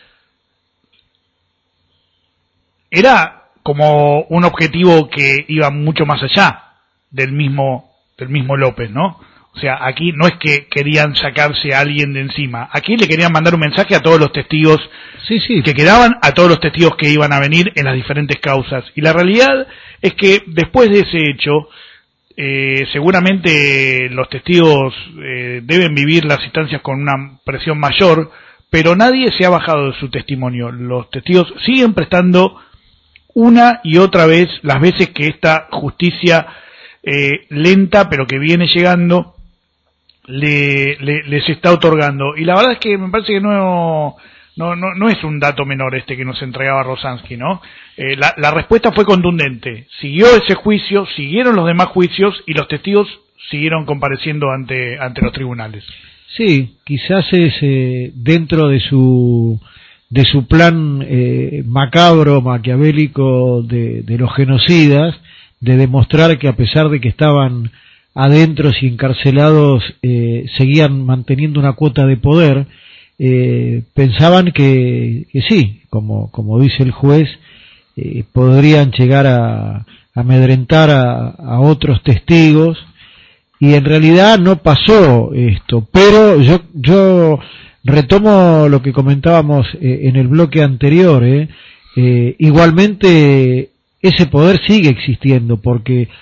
era como un objetivo que iba mucho más allá del mismo, del mismo López, ¿no? O sea, aquí no es que querían sacarse a alguien de encima, aquí le querían mandar un mensaje a todos los testigos sí, sí. que quedaban, a todos los testigos que iban a venir en las diferentes causas. Y la realidad es que después de ese hecho, eh, seguramente los testigos eh, deben vivir las instancias con una presión mayor, pero nadie se ha bajado de su testimonio. Los testigos siguen prestando una y otra vez las veces que esta justicia eh, lenta, pero que viene llegando, Le, le, les está otorgando. Y la verdad es que me parece que no no no, no es un dato menor este que nos entregaba Rosansky, ¿no? Eh, la, la respuesta fue contundente. Siguió ese juicio, siguieron los demás juicios y los testigos siguieron compareciendo ante ante los tribunales. Sí, quizás es eh, dentro de su de su plan eh, macabro, maquiavélico de, de los genocidas, de demostrar que a pesar de que estaban adentro y encarcelados eh, seguían manteniendo una cuota de poder, eh, pensaban que, que sí, como, como dice el juez, eh, podrían llegar a, a amedrentar a, a otros testigos, y en realidad no pasó esto. Pero yo, yo retomo lo que comentábamos eh, en el bloque anterior, eh, eh, igualmente ese poder sigue existiendo, porque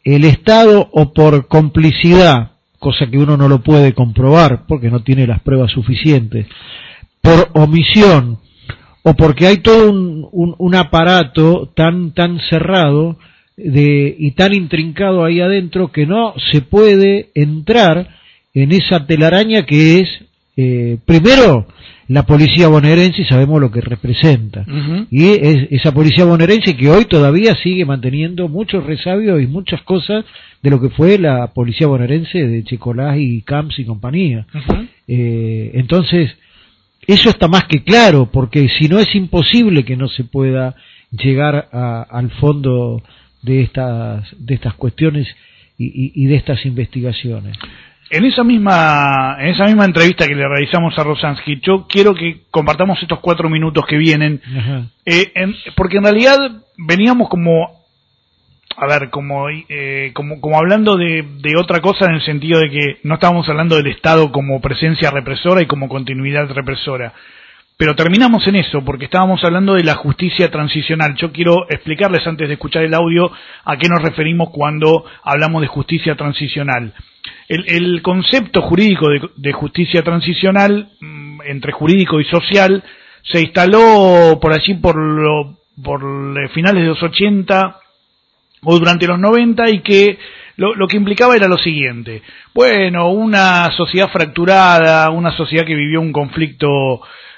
el Estado o por complicidad, cosa que uno no lo puede comprobar porque no tiene las pruebas suficientes, por omisión o porque hay todo un, un, un aparato tan tan cerrado de, y tan intrincado ahí adentro que no se puede entrar en esa telaraña que es, eh, primero, la policía bonaerense, y sabemos lo que representa. Uh-huh. Y es esa policía bonaerense que hoy todavía sigue manteniendo muchos resabios y muchas cosas de lo que fue la policía bonaerense de Checolás y Camps y compañía. Uh-huh. Eh, entonces, eso está más que claro, porque si no es imposible que no se pueda llegar a, al fondo de estas, de estas cuestiones y, y, y de estas investigaciones. En esa misma en esa misma entrevista que le realizamos a Rosansky, yo quiero que compartamos estos cuatro minutos que vienen, eh, en, porque en realidad veníamos como, a ver, como eh, como como hablando de, de otra cosa, en el sentido de que no estábamos hablando del Estado como presencia represora y como continuidad represora, pero terminamos en eso, porque estábamos hablando de la justicia transicional. Yo quiero explicarles antes de escuchar el audio a qué nos referimos cuando hablamos de justicia transicional. El, el concepto jurídico de, de justicia transicional, entre jurídico y social, se instaló por allí por, lo, por finales de los ochenta o durante los noventa, y que lo, lo que implicaba era lo siguiente. Bueno, una sociedad fracturada, una sociedad que vivió un conflicto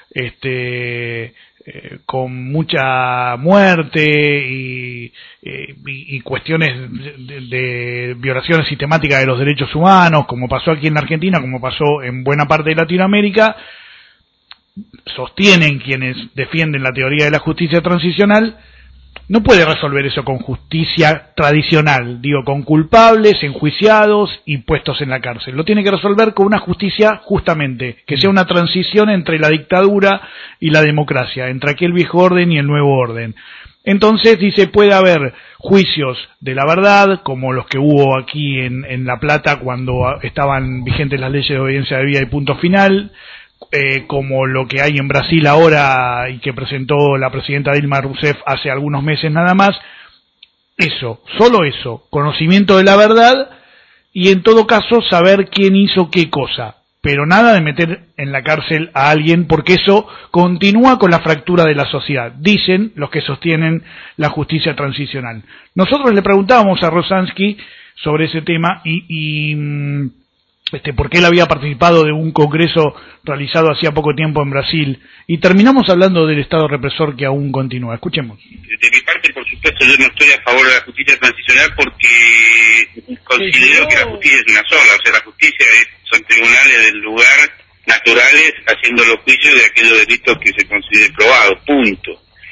este eh, con mucha muerte y, eh, y, y cuestiones de, de violaciones sistemáticas de los derechos humanos, como pasó aquí en la Argentina, como pasó en buena parte de Latinoamérica. Sostienen quienes defienden la teoría de la justicia transicional, no puede resolver eso con justicia tradicional, digo, con culpables, enjuiciados y puestos en la cárcel. Lo tiene que resolver con una justicia, justamente, que sea una transición entre la dictadura y la democracia, entre aquel viejo orden y el nuevo orden. Entonces, dice, puede haber juicios de la verdad, como los que hubo aquí en, en La Plata cuando estaban vigentes las leyes de obediencia debida y punto final, Eh, como lo que hay en Brasil ahora y que presentó la presidenta Dilma Rousseff hace algunos meses nada más. Eso, solo eso, conocimiento de la verdad y en todo caso saber quién hizo qué cosa, pero nada de meter en la cárcel a alguien, porque eso continúa con la fractura de la sociedad, dicen los que sostienen la justicia transicional. Nosotros le preguntábamos a Rosansky sobre ese tema y, y Este, porque él había participado de un congreso realizado hacía poco tiempo en Brasil, y terminamos hablando del Estado represor que aún continúa. Escuchemos. De mi parte, por supuesto, yo no estoy a favor de la justicia transicional porque considero que la justicia es una sola, o sea, la justicia es, son tribunales del lugar naturales haciendo los juicios de aquellos delitos que se consideren probados, punto.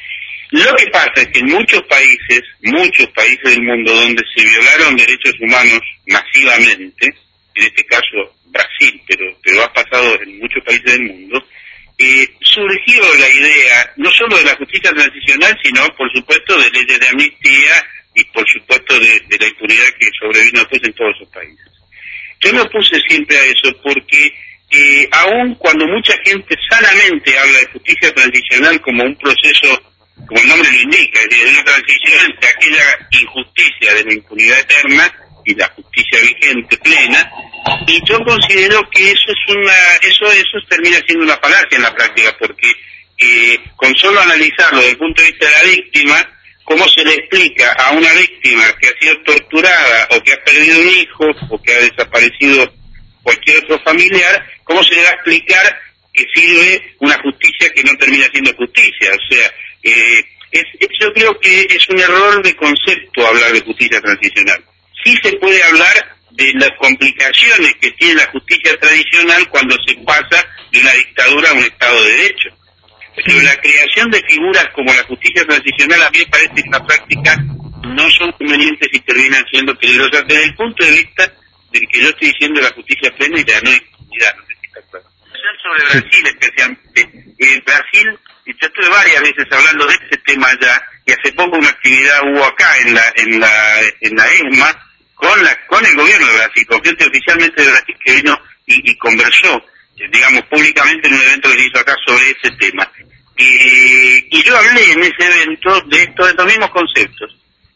Lo que pasa es que en muchos países, muchos países del mundo donde se violaron derechos humanos masivamente, en este caso Brasil, pero pero ha pasado en muchos países del mundo, eh, surgió la idea no solo de la justicia transicional, sino por supuesto de leyes de amnistía y por supuesto de, de la impunidad que sobrevino después en todos esos países. Yo me opuse siempre a eso porque eh, aun cuando mucha gente sanamente habla de justicia transicional como un proceso, como el nombre lo indica, es decir, de una transición entre aquella injusticia de la impunidad eterna y la justicia vigente plena, y yo considero que eso es una eso eso termina siendo una falacia en la práctica, porque eh, con solo analizarlo desde el punto de vista de la víctima, cómo se le explica a una víctima que ha sido torturada o que ha perdido un hijo o que ha desaparecido cualquier otro familiar, cómo se le va a explicar que sirve una justicia que no termina siendo justicia. O sea, eh, es, es, yo creo que es un error de concepto hablar de justicia transicional. Sí se puede hablar de las complicaciones que tiene la justicia tradicional cuando se pasa de una dictadura a un Estado de Derecho. Pero la creación de figuras como la justicia transicional a mí me parece que en la práctica no son convenientes y terminan siendo peligrosas desde el punto de vista del que yo estoy diciendo de la justicia plena y de la no impunidad. No sé si está claro. Sobre Brasil especialmente. En Brasil, yo estuve varias veces hablando de este tema ya, y hace poco una actividad hubo acá en la en la en la ESMA, con la con el gobierno de Brasil, con gente oficialmente de Brasil que vino y, y conversó, digamos, públicamente en un evento que se hizo acá sobre ese tema. Y, y yo hablé en ese evento de estos, de estos mismos conceptos.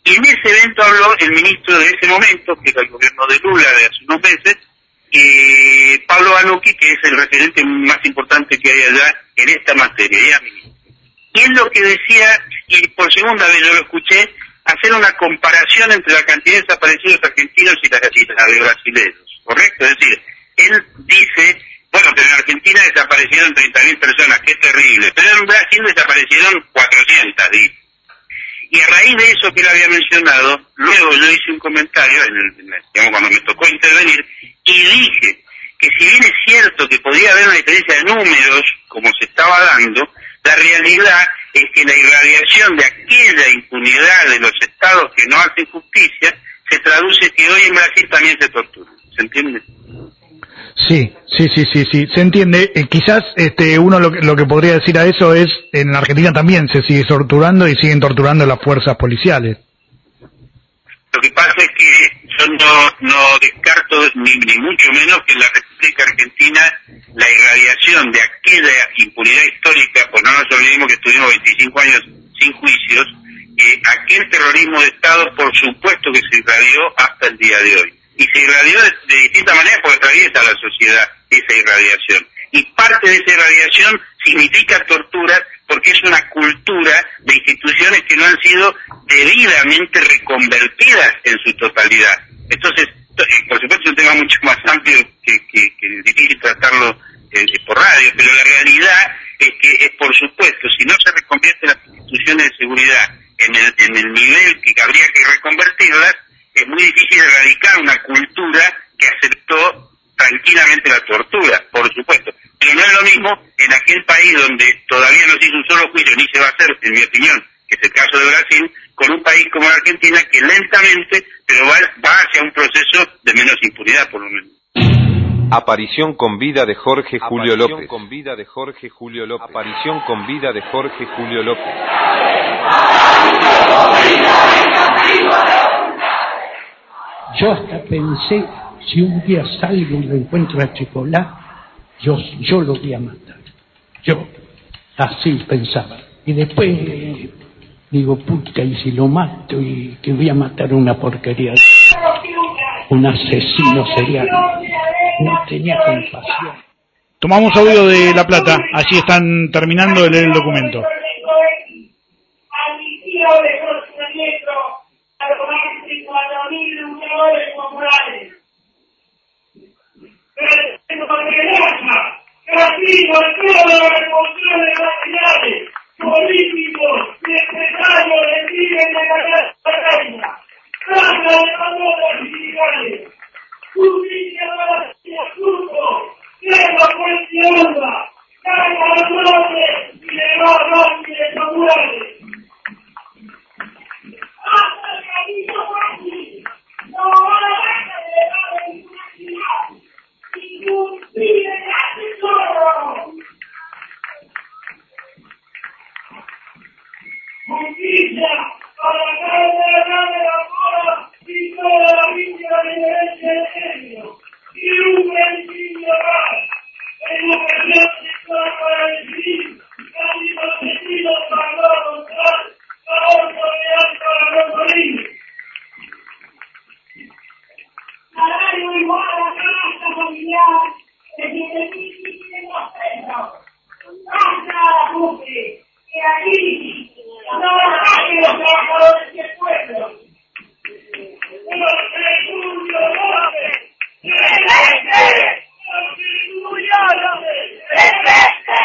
Y en ese evento habló el ministro de ese momento, que era el gobierno de Lula de hace unos meses, eh, Pablo Banucchi, que es el referente más importante que hay allá en esta materia. Era ministro. Y él lo que decía, y por segunda vez yo lo escuché, hacer una comparación entre la cantidad de desaparecidos argentinos y la, y la de brasileños, ¿correcto? Es decir, él dice, bueno, pero en Argentina desaparecieron treinta mil personas, qué terrible, pero en Brasil desaparecieron cuatrocientas, dice. Y a raíz de eso que él había mencionado, luego yo hice un comentario, en el, digamos, cuando me tocó intervenir, y dije que si bien es cierto que podía haber una diferencia de números, como se estaba dando, la realidad es que la irradiación de aquella impunidad de los estados que no hacen justicia se traduce que hoy en Brasil también se tortura. ¿Se entiende? Sí, sí, sí, sí, sí, se entiende. Eh, quizás este, uno lo que, lo que podría decir a eso es, en la Argentina también se sigue torturando y siguen torturando las fuerzas policiales. Lo que pasa es que yo no, no descarto, ni, ni mucho menos, que en la República Argentina la irradiación de aquella impunidad histórica, pues no nos olvidemos que estuvimos veinticinco años sin juicios, eh, aquel terrorismo de Estado por supuesto que se irradió hasta el día de hoy. Y se irradió de, de distintas maneras porque atraviesa la sociedad esa irradiación. Y parte de esa irradiación significa torturas porque es una cultura de instituciones que no han sido debidamente reconvertidas en su totalidad. Entonces, por supuesto es un tema mucho más amplio que, que, que es difícil tratarlo eh, por radio, pero la realidad es que es, por supuesto, si no se reconvierten las instituciones de seguridad en el, en el nivel que habría que reconvertirlas, es muy difícil erradicar una cultura que aceptó tranquilamente la tortura, por supuesto. Pero no es lo mismo en aquel país donde todavía no se hizo un solo juicio, ni se va a hacer, en mi opinión, que es el caso de Brasil, con un país como la Argentina que lentamente, pero va, va hacia un proceso de menos impunidad, por lo menos. Aparición con vida de Jorge Julio Aparición López. con vida de Jorge Julio López. Aparición con vida de Jorge Julio López. Yo hasta pensé, si un día salgo y lo encuentro a Chicolá, yo, yo lo voy a matar. Yo, así pensaba. Y después digo, puta, y si lo mato, y que voy a matar una porquería, un asesino serial. No tenía compasión. Tomamos audio de La Plata, allí están terminando de leer el documento. Castigo a todos los responsables nacionales, políticos y empresarios que viven de la Cataluña. Trata de valores sindicales. Justicia para los justos. Tierra cuestionada. Carga a los y le va a los populares. Hasta el camino aquí. No va a dejar de dar impunidad. Ningún pibe hace solo. Justicia para cada una de la moda y toda la víctima de violencia de género. Y un principio más. Educación sexual para decidir. Anticonceptivos para no controlar. Aborto legal para los niños. Salario igual a canasta familiar de siete mil quinientos pesos. Hasta la cumbre. Y aquí no hay los trabajadores del pueblo. Jorge Julio López. ¡Presente! Jorge Julio López. ¡Presente!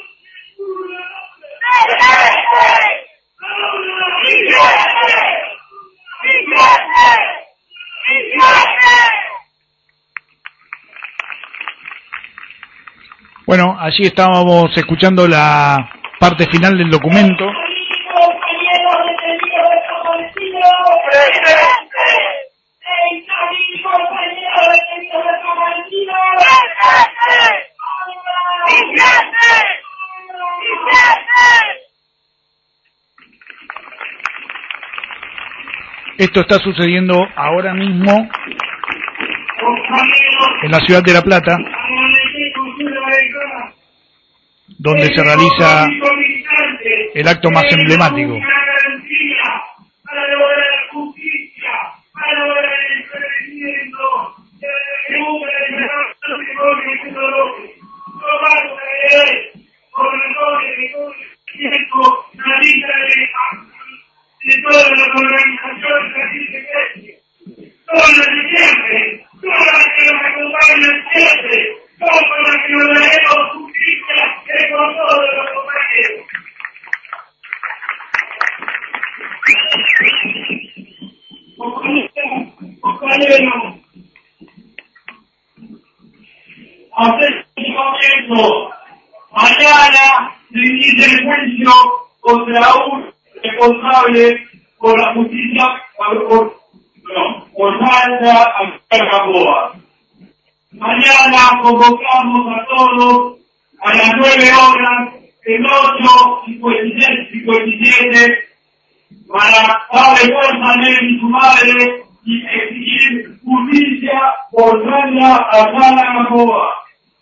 ¡Presente! ¡Presente! ¡Presente! Bueno, allí estábamos escuchando la parte final del documento. Esto está sucediendo ahora mismo en la ciudad de La Plata, donde se realiza el acto más emblemático. Mañana se inicia el juicio contra un responsable por la justicia por, por, no, por Sandra Gamboa. Mañana convocamos a todos a las nueve horas, el ocho cincuenta y siete, para darle fuerza a él y su madre y exigir justicia por Sandra Gamboa.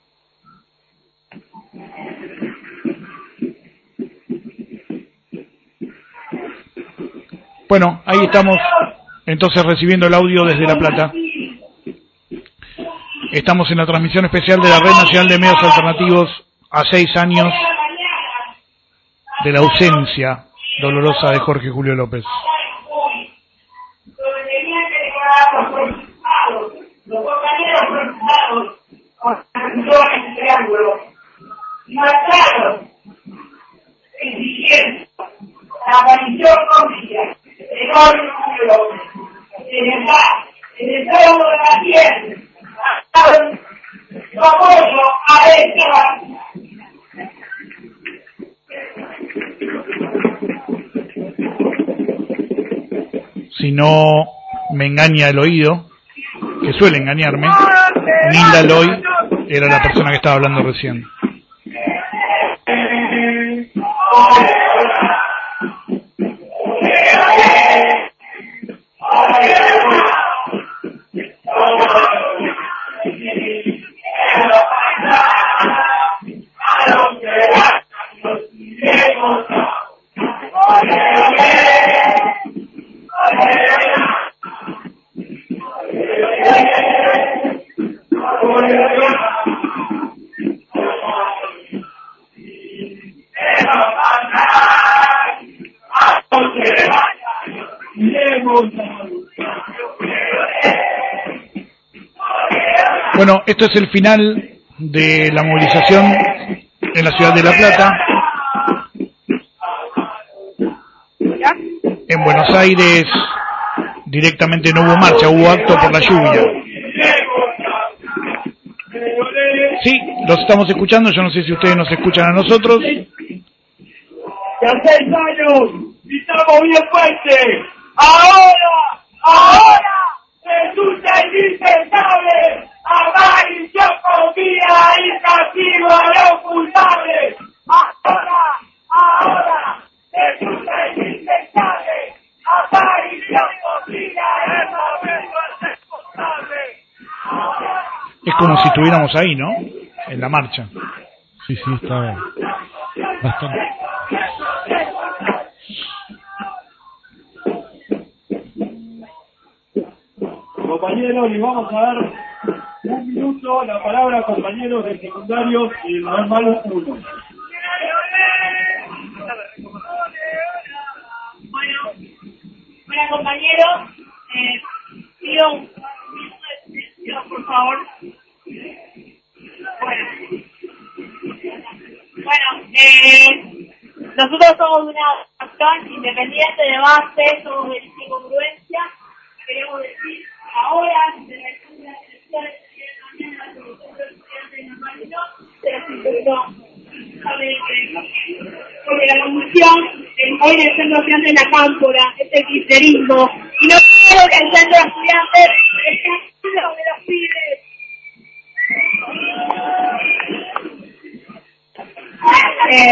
Bueno, ahí estamos entonces recibiendo el audio desde La Plata. Estamos en la transmisión especial de la Red Nacional de Medios Alternativos a seis años de la ausencia dolorosa de Jorge Julio López. Los compañeros procesados con el triángulo marcaron exigiendo la aparición cómplice de Jorge Julio López. En el, en el fondo de la tierra, marcaron su apoyo a esta. Si no me engaña el oído, que suele engañarme, Nilda Loy era la persona que estaba hablando recién. Bueno, esto es el final de la movilización en la ciudad de La Plata. En Buenos Aires directamente no hubo marcha, hubo acto por la lluvia. Sí, los estamos escuchando, yo no sé si ustedes nos escuchan a nosotros. Que hace seis años estamos bien fuertes. Ahora, ahora resulta indispensable aparición con vida y castigo a los culpables. Ahora, ahora resulta indispensable aparición con vida y castigo a los culpables. Es como si estuviéramos ahí, ¿no? En la marcha. Sí, sí, está bastante. Compañeros, les vamos a dar un minuto la palabra a compañeros del secundario y del normal uno. Bueno, bueno compañeros, eh, pido un minuto de silencio, por favor. Bueno, bueno eh, nosotros somos una acción independiente de base, somos de incongruencia, queremos decir ahora, de la elección de las elecciones de mañana, como todos los estudiantes normalinos, se las intentó. Porque la convulsión, hoy en el centro de estudiantes de la Cámpora, es el kirchnerismo, y no quiero que el centro de estudiantes esté lleno de los pibes. Eh,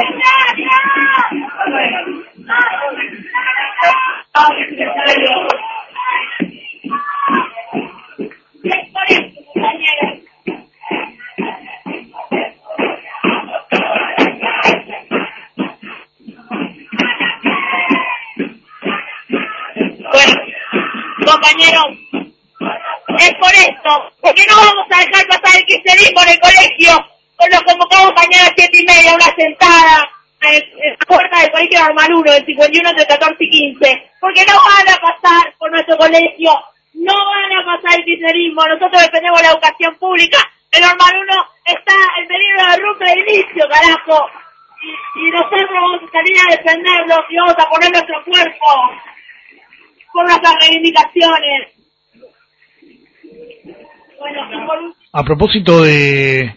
Bueno, compañeros, es por esto porque no vamos a dejar pasar el kirchnerismo en el colegio. Hoy nos convocamos mañana a siete y media, una sentada en, en la puerta del colegio Normal uno, del cincuenta y uno entre catorce y quince, porque no van a pasar por nuestro colegio, no van a pasar el kirchnerismo, nosotros defendemos la educación pública, el Normal uno está en peligro de rumbo de inicio, carajo, y, y nosotros vamos a salir a defenderlo y vamos a poner nuestro cuerpo por nuestras reivindicaciones. Bueno, y por un... A propósito de...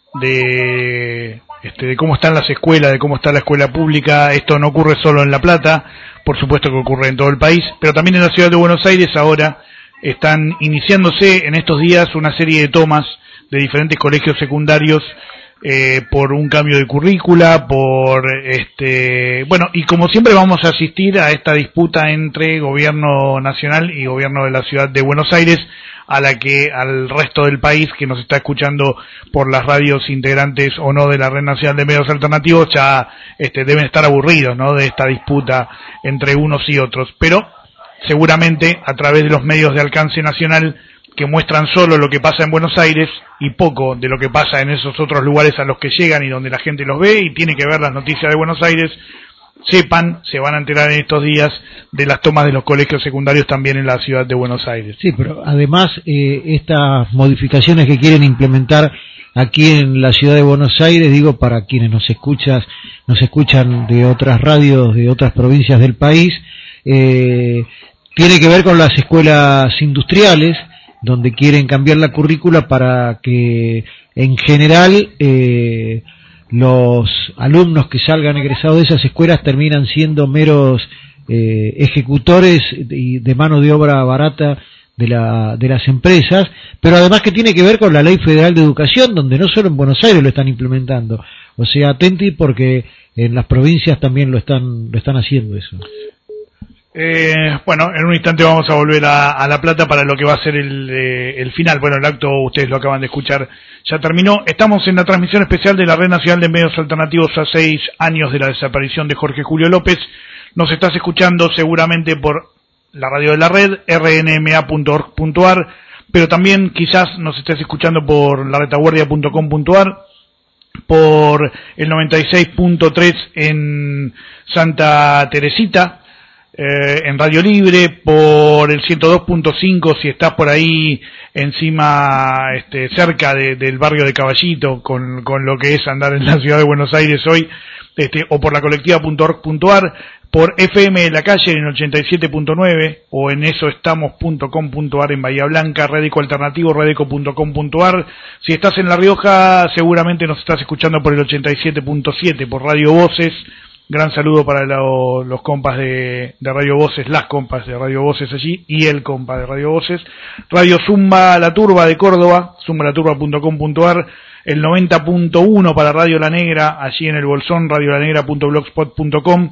de este, de cómo están las escuelas, de cómo está la escuela pública, esto no ocurre solo en La Plata, por supuesto que ocurre en todo el país, pero también en la ciudad de Buenos Aires ahora están iniciándose en estos días una serie de tomas de diferentes colegios secundarios eh, por un cambio de currícula, por este, bueno, y como siempre vamos a asistir a esta disputa entre gobierno nacional y gobierno de la ciudad de Buenos Aires, a la que al resto del país que nos está escuchando por las radios integrantes o no de la Red Nacional de Medios Alternativos ya este, deben estar aburridos, ¿no?, de esta disputa entre unos y otros, pero seguramente a través de los medios de alcance nacional que muestran solo lo que pasa en Buenos Aires y poco de lo que pasa en esos otros lugares a los que llegan y donde la gente los ve y tiene que ver las noticias de Buenos Aires, sepan, se van a enterar en estos días de las tomas de los colegios secundarios también en la ciudad de Buenos Aires. Sí, pero además eh, estas modificaciones que quieren implementar aquí en la ciudad de Buenos Aires, digo, para quienes nos escuchas, nos escuchan de otras radios, de otras provincias del país, eh, tiene que ver con las escuelas industriales, donde quieren cambiar la currícula para que en general eh, los alumnos que salgan egresados de esas escuelas terminan siendo meros eh, ejecutores de, de mano de obra barata de, la, de las empresas, pero además que tiene que ver con la Ley Federal de Educación, donde no solo en Buenos Aires lo están implementando, o sea, atenti porque en las provincias también lo están, lo están haciendo eso. Eh, bueno, en un instante vamos a volver a, a La Plata para lo que va a ser el, eh, el final. Bueno, el acto, ustedes lo acaban de escuchar, ya terminó. Estamos en la transmisión especial de la Red Nacional de Medios Alternativos a seis años de la desaparición de Jorge Julio López. Nos estás escuchando seguramente por la radio de la red, r n m a punto org punto a r, pero también quizás nos estés escuchando por la retaguardia punto com punto a r, por el noventa y seis punto tres en Santa Teresita, Eh, en Radio Libre, por el ciento dos punto cinco si estás por ahí encima, este, cerca de, del barrio de Caballito, con, con lo que es andar en la ciudad de Buenos Aires hoy, este, o por la colectiva punto org punto a r, por F M de la Calle en ochenta y siete punto nueve, o en esoestamos punto com punto a r en Bahía Blanca, Redeco Alternativo, redeco punto com punto a r. Si estás en La Rioja, seguramente nos estás escuchando por el ochenta y siete punto siete, por Radio Voces. Gran saludo para lo, los compas de, de Radio Voces, las compas de Radio Voces allí, y el compa de Radio Voces. Radio Zumba La Turba de Córdoba, zumba la turba punto com punto a r, el noventa punto uno para Radio La Negra, allí en el Bolsón, radio la negra punto blogspot punto com.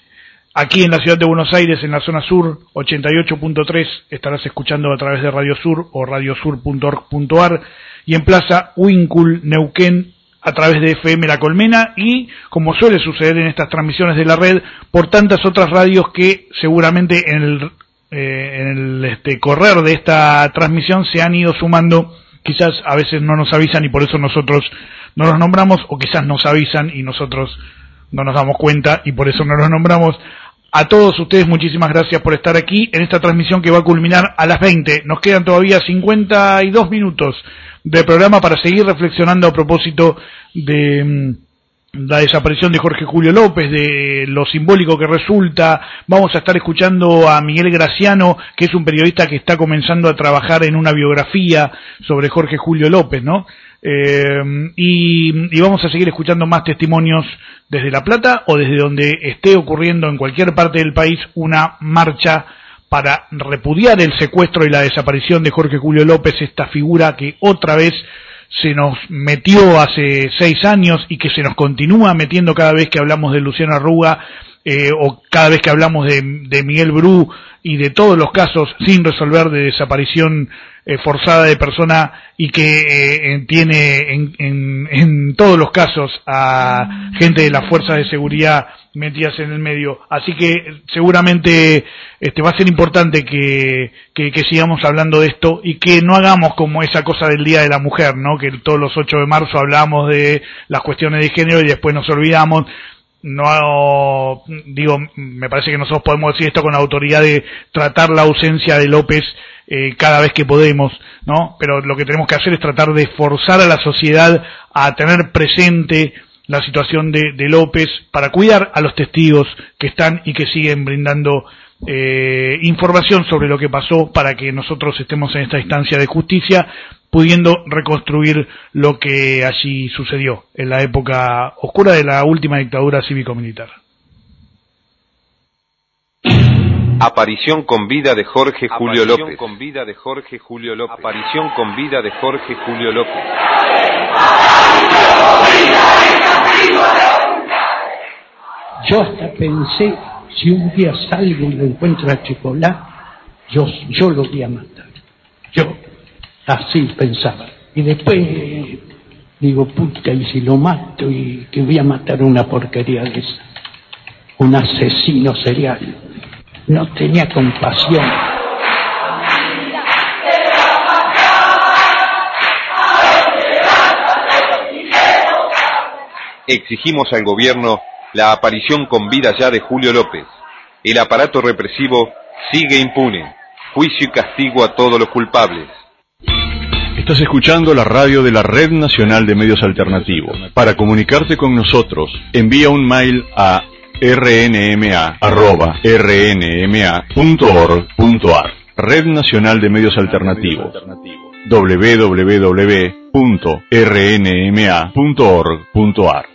Aquí en la ciudad de Buenos Aires, en la zona sur, ochenta y ocho punto tres, estarás escuchando a través de Radio Sur o radiosur punto org punto a r, y en Plaza Huíncul, Neuquén, a través de F M La Colmena, y como suele suceder en estas transmisiones de la red, por tantas otras radios que seguramente en el, eh, en el este, correr de esta transmisión se han ido sumando. Quizás a veces no nos avisan y por eso nosotros no los nombramos, o quizás nos avisan y nosotros no nos damos cuenta y por eso no los nombramos. A todos ustedes, muchísimas gracias por estar aquí en esta transmisión que va a culminar a las veinte. Nos quedan todavía cincuenta y dos minutos de programa para seguir reflexionando a propósito de mmm, la desaparición de Jorge Julio López, de lo simbólico que resulta. Vamos a estar escuchando a Miguel Graciano, que es un periodista que está comenzando a trabajar en una biografía sobre Jorge Julio López, ¿no? Eh, y, y vamos a seguir escuchando más testimonios desde La Plata o desde donde esté ocurriendo en cualquier parte del país una marcha para repudiar el secuestro y la desaparición de Jorge Julio López, esta figura que otra vez se nos metió hace seis años y que se nos continúa metiendo cada vez que hablamos de Luciano Arruga, eh, o cada vez que hablamos de, de Miguel Bru y de todos los casos sin resolver de desaparición eh, forzada de persona y que eh, tiene en, en, en, en todos los casos a gente de las fuerzas de seguridad metidas en el medio, así que seguramente este va a ser importante que, que, que sigamos hablando de esto y que no hagamos como esa cosa del Día de la Mujer, ¿no? Que todos los ocho de marzo hablamos de las cuestiones de género y después nos olvidamos. No, digo, me parece que nosotros podemos decir esto con la autoridad de tratar la ausencia de López eh, cada vez que podemos, ¿no? Pero lo que tenemos que hacer es tratar de forzar a la sociedad a tener presente la situación de, de López para cuidar a los testigos que están y que siguen brindando eh, información sobre lo que pasó para que nosotros estemos en esta instancia de justicia pudiendo reconstruir lo que allí sucedió en la época oscura de la última dictadura cívico-militar. Aparición con vida de Jorge Julio López. Aparición con vida de Jorge Julio López. Aparición con vida de Jorge Julio López. Yo hasta pensé, si un día salgo y lo encuentro a Chicolá, yo, yo lo voy a matar. Yo, así pensaba. Y después digo, puta, y si lo mato, y que voy a matar una porquería de esa. Un asesino serial. No tenía compasión. Exigimos al gobierno la aparición con vida ya de Julio López. El aparato represivo sigue impune. Juicio y castigo a todos los culpables. Estás escuchando la radio de la Red Nacional de Medios Alternativos. Para comunicarte con nosotros, envía un mail a r n m a arroba r n m a punto org punto a r. Red Nacional de Medios Alternativos. w w w punto r n m a punto org punto a r.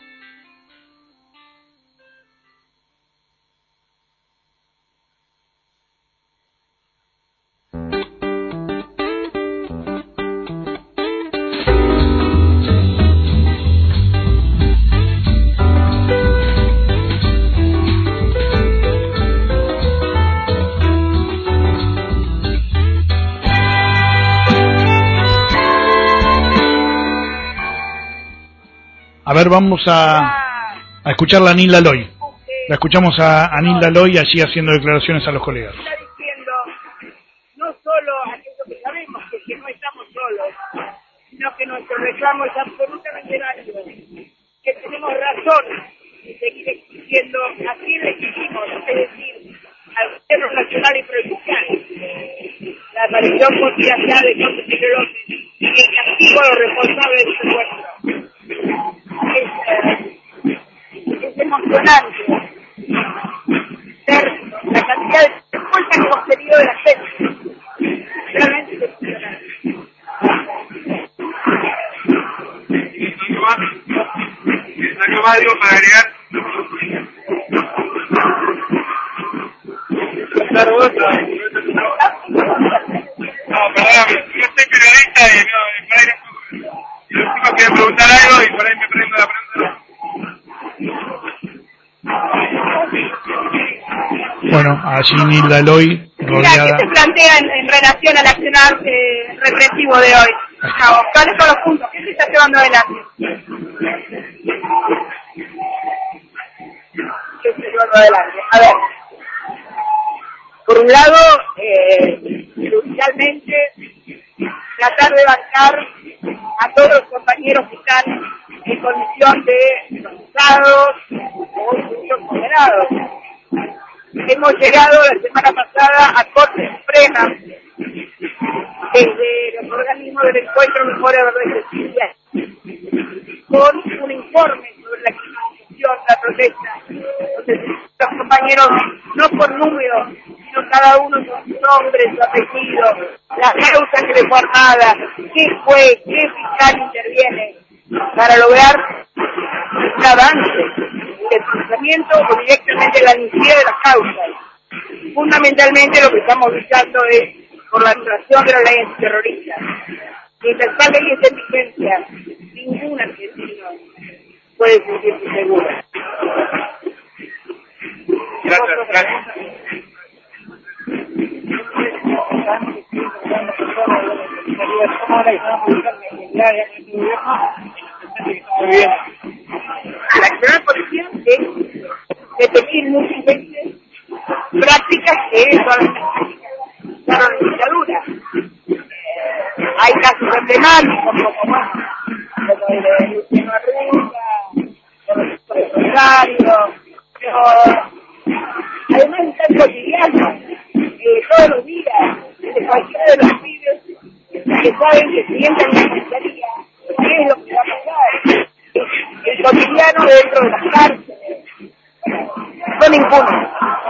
A ver, vamos a, a escuchar a Anil Laloy. La escuchamos a Anil Laloy allí haciendo declaraciones a los colegas. Está diciendo no solo aquello que sabemos, que, que no estamos solos, sino que nuestro reclamo es absolutamente válido, que tenemos razón de seguir exigiendo a quién le exigimos, es decir, al gobierno nacional y provincial, la aparición cotidiana de Jorge Julio López y el castigo a los responsables de su secuestro. Es, eh, es emocionante ver la cantidad de respuesta que hemos tenido de la gente. Realmente es emocionante. ¿Algo más digo para agregar? Claro, otra. No, perdóname, yo soy periodista y no, y por ahí los chicos quieren preguntar algo y por ahí me prendo la pregunta. Bueno, allí Anil Laloy rodeada. ¿Qué se plantea en, en relación al accionar eh, represivo de hoy? No, ¿cuáles son los puntos? ¿Qué se está llevando adelante? ¿Qué se está llevando adelante? A ver. Por un lado, eh, crucialmente, tratar de bancar a todos los compañeros que están en condición de procesados o incluso condenados. Hemos llegado la semana pasada a Corte Suprema desde los organismos del Encuentro Mejor de Verdad y Justicia con un informe sobre la criminalización, la protesta. Entonces, los compañeros, no por número, sino cada uno con su nombre, su apellido, la causa que le fue armada, qué fue, qué fiscal interviene, para lograr un avance del procesamiento o directamente la amnistía de las causas. Fundamentalmente lo que estamos luchando es por la actuación de la ley antiterrorista. Mientras esta ley esté en vigencia, ningún argentino puede sentirse seguro. Gracias, gracias. Muy bien. La acción policial es definir muchas veces prácticas que son la dictadura. Eh, hay casos emblemáticos como, bueno, como el de Luciano Arruga, como el de Rosario, pero además es tan cotidiano, eh, todos los días, de cualquiera de los pibes que saben que si entran en la comisaría, ¿qué es lo que va a pasar? El cotidiano dentro de las cárceles son impunes.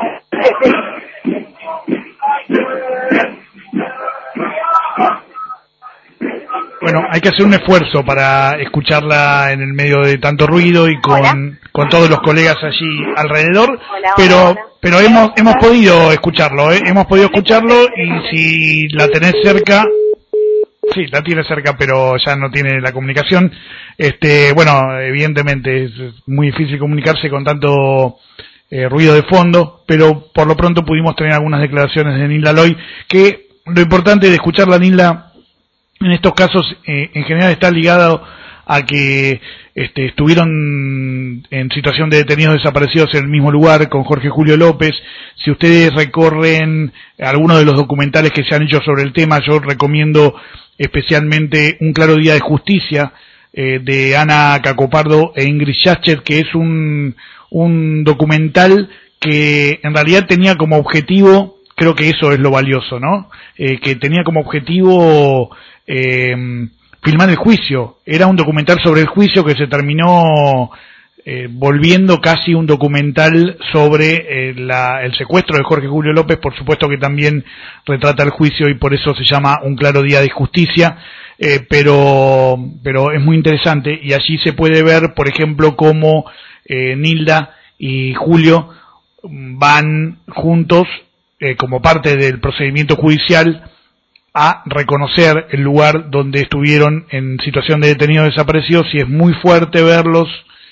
Bueno, hay que hacer un esfuerzo para escucharla en el medio de tanto ruido y con, con todos los colegas allí alrededor, hola, pero hola. pero hemos hemos podido escucharlo, ¿eh? hemos podido escucharlo y si la tenés cerca, sí, la tiene cerca, pero ya no tiene la comunicación. Este, bueno, evidentemente es muy difícil comunicarse con tanto eh, ruido de fondo, pero por lo pronto pudimos tener algunas declaraciones de Nilda Loy, que lo importante de escucharla, Nilda, en estos casos, eh, en general está ligado a que este, estuvieron en situación de detenidos desaparecidos en el mismo lugar con Jorge Julio López. Si ustedes recorren algunos de los documentales que se han hecho sobre el tema, yo recomiendo especialmente Un claro día de justicia, eh, de Ana Cacopardo e Ingrid Schachter, que es un, un documental que en realidad tenía como objetivo, creo que eso es lo valioso, ¿no? Eh, que tenía como objetivo eh, filmar el juicio. Era un documental sobre el juicio que se terminó eh, volviendo casi un documental sobre eh, la, el secuestro de Jorge Julio López. Por supuesto que también retrata el juicio y por eso se llama Un claro día de justicia, eh, pero pero es muy interesante y allí se puede ver, por ejemplo, cómo eh, Nilda y Julio van juntos eh, como parte del procedimiento judicial a reconocer el lugar donde estuvieron en situación de detenidos desaparecidos, y es muy fuerte verlos,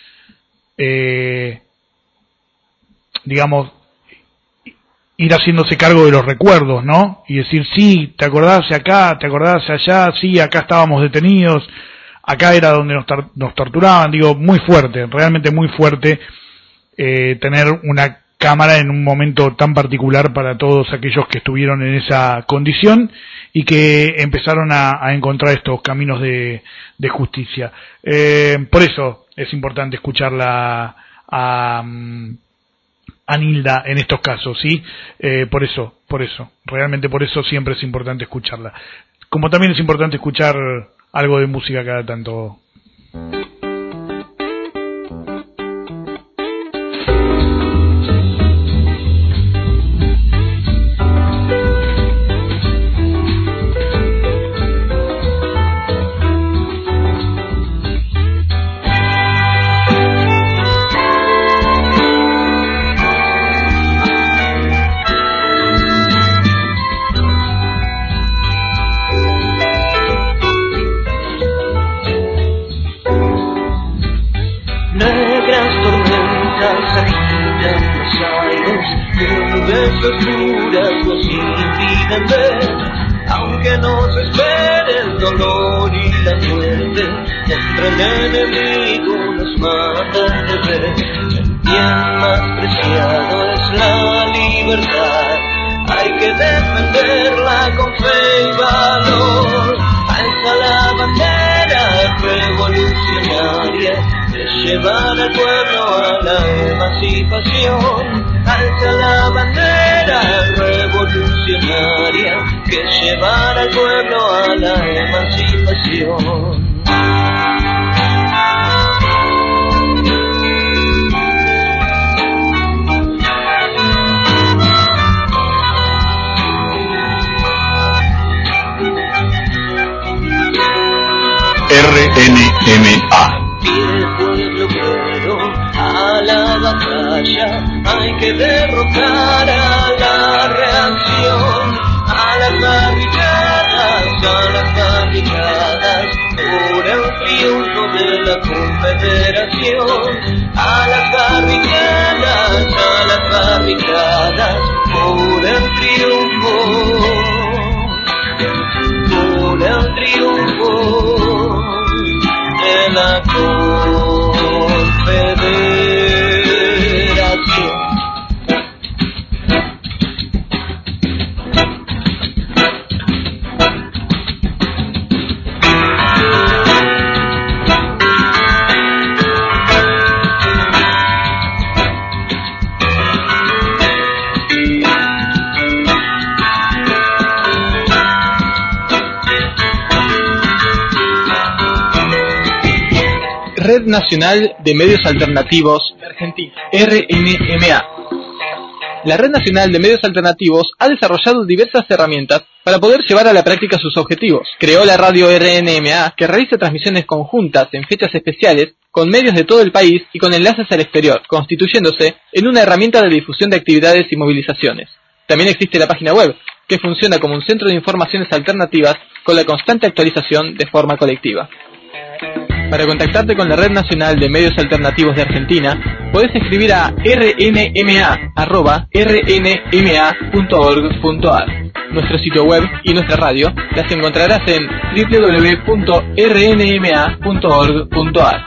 eh, digamos, ir haciéndose cargo de los recuerdos, ¿no? Y decir, sí, ¿te acordás de acá? ¿Te acordás de allá? Sí, acá estábamos detenidos, acá era donde nos, tar- nos torturaban. Digo, muy fuerte, realmente muy fuerte eh, tener una cámara en un momento tan particular para todos aquellos que estuvieron en esa condición y que empezaron a, a encontrar estos caminos de, de justicia. Eh, por eso es importante escucharla a, a Nilda en estos casos, ¿sí? Eh, por eso, por eso, realmente por eso siempre es importante escucharla. Como también es importante escuchar algo de música cada tanto. Oscuras nos impiden ver, aunque nos espere el dolor y la muerte, contra el enemigo nos mata de ver. El bien más preciado es la libertad, hay que defenderla con fe y valor. Alza la bandera revolucionaria, de llevar al pueblo a la emancipación. Alza la bandera revolucionaria, que llevará al pueblo a la emancipación. R N M A. A la batalla hay que derrotar a la reacción, a las barricadas, a las barricadas, por el triunfo de la confederación. A las barricadas, a las barricadas, por el triunfo, por el triunfo de la Confederación. Red Nacional de Medios Alternativos de Argentina, R N M A. La Red Nacional de Medios Alternativos ha desarrollado diversas herramientas para poder llevar a la práctica sus objetivos. Creó la radio R N M A, que realiza transmisiones conjuntas en fechas especiales con medios de todo el país y con enlaces al exterior, constituyéndose en una herramienta de difusión de actividades y movilizaciones. También existe la página web, que funciona como un centro de informaciones alternativas con la constante actualización de forma colectiva. Para contactarte con la Red Nacional de Medios Alternativos de Argentina, podés escribir a r n m a arroba r n m a punto org punto a r. Nuestro sitio web y nuestra radio las encontrarás en w w w punto r n m a punto org punto a r.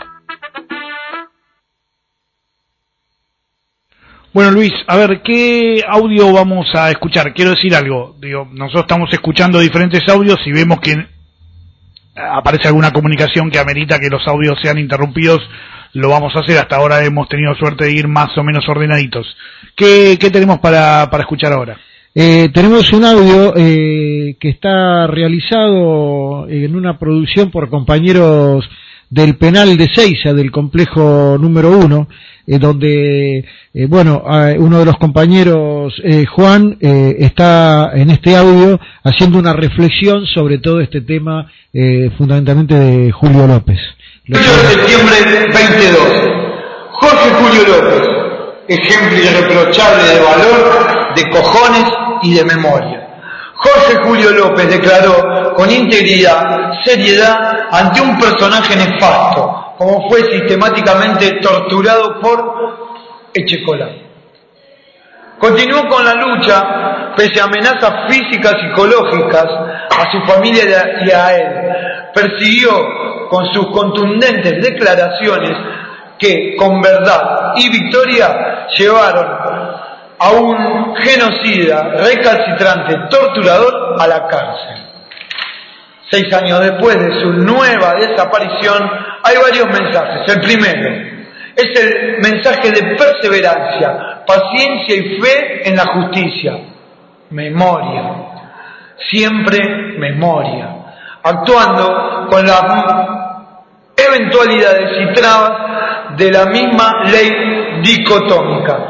Bueno, Luis, a ver, ¿qué audio vamos a escuchar? Quiero decir algo. Digo, nosotros estamos escuchando diferentes audios y vemos que aparece alguna comunicación que amerita que los audios sean interrumpidos, lo vamos a hacer. Hasta ahora hemos tenido suerte de ir más o menos ordenaditos. ¿Qué, qué tenemos para, para escuchar ahora? Eh, tenemos un audio eh, que está realizado en una producción por compañeros del penal de Seiza, del complejo número uno, eh, donde, eh, bueno, eh, uno de los compañeros, eh, Juan, eh, está en este audio haciendo una reflexión sobre todo este tema, eh, fundamentalmente de Julio López. ocho de septiembre veintidós. Jorge Julio López, ejemplo irreprochable de valor, de cojones y de memoria. Jorge Julio López declaró con integridad, seriedad, ante un personaje nefasto, como fue sistemáticamente torturado por Echecolá. Continuó con la lucha, pese a amenazas físicas y psicológicas a su familia y a él. Persiguió con sus contundentes declaraciones que, con verdad y victoria, llevaron a un genocida, recalcitrante, torturador a la cárcel. Seis años después de su nueva desaparición, hay varios mensajes. El primero es el mensaje de perseverancia, paciencia y fe en la justicia. Memoria. Siempre memoria. Actuando con las eventualidades y trabas de la misma ley dicotómica.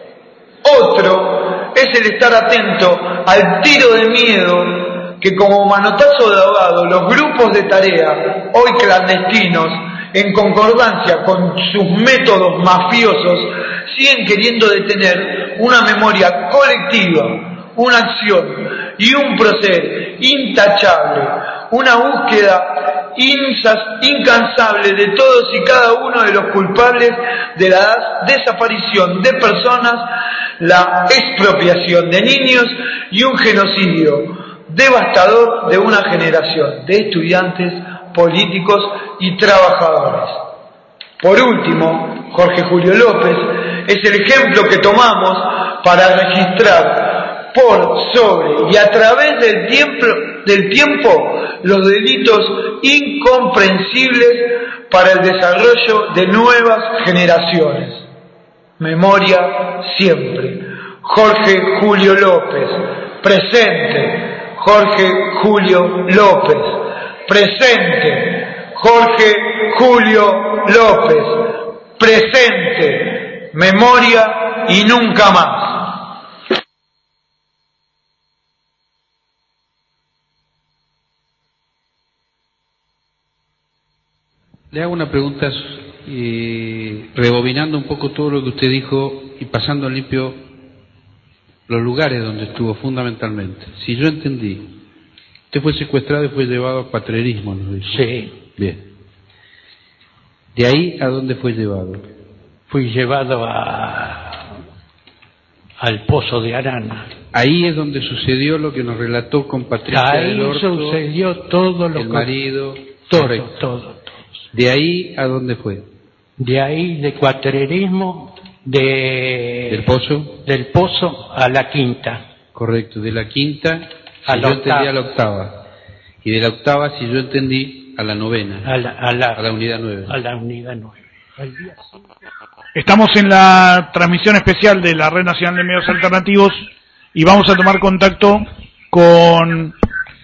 Otro es el estar atento al tiro de miedo que, como manotazo de ahogado, los grupos de tarea, hoy clandestinos, en concordancia con sus métodos mafiosos, siguen queriendo detener una memoria colectiva, una acción y un proceder intachable, una búsqueda incansable de todos y cada uno de los culpables de la desaparición de personas, la expropiación de niños y un genocidio devastador de una generación de estudiantes, políticos y trabajadores. Por último, Jorge Julio López es el ejemplo que tomamos para registrar por, sobre y a través del tiempo, del tiempo los delitos incomprensibles para el desarrollo de nuevas generaciones. Memoria siempre. Jorge Julio López, presente. Jorge Julio López, presente. Jorge Julio López, presente. Memoria y nunca más. Le hago una pregunta, eh, rebobinando un poco todo lo que usted dijo y pasando en limpio los lugares donde estuvo fundamentalmente. Si yo entendí, usted fue secuestrado y fue llevado al patrerismo, ¿no? Sí. Bien. ¿De ahí a dónde fue llevado? Fui llevado a al Pozo de Arana. Ahí es donde sucedió lo que nos relató con Patricia Ahí del Orto, sucedió todo lo el que... marido, todo, correcto. todo, todo. ¿De ahí a dónde fue? De ahí, de Cuatrerismo, de... ¿Del Pozo? Del Pozo a la Quinta. Correcto, de la Quinta, si a la yo octava. entendí a la octava. Y de la octava, si yo entendí, a la novena. A la, a la, a la unidad nueve. A la unidad nueve. Estamos en la transmisión especial de la Red Nacional de Medios Alternativos y vamos a tomar contacto con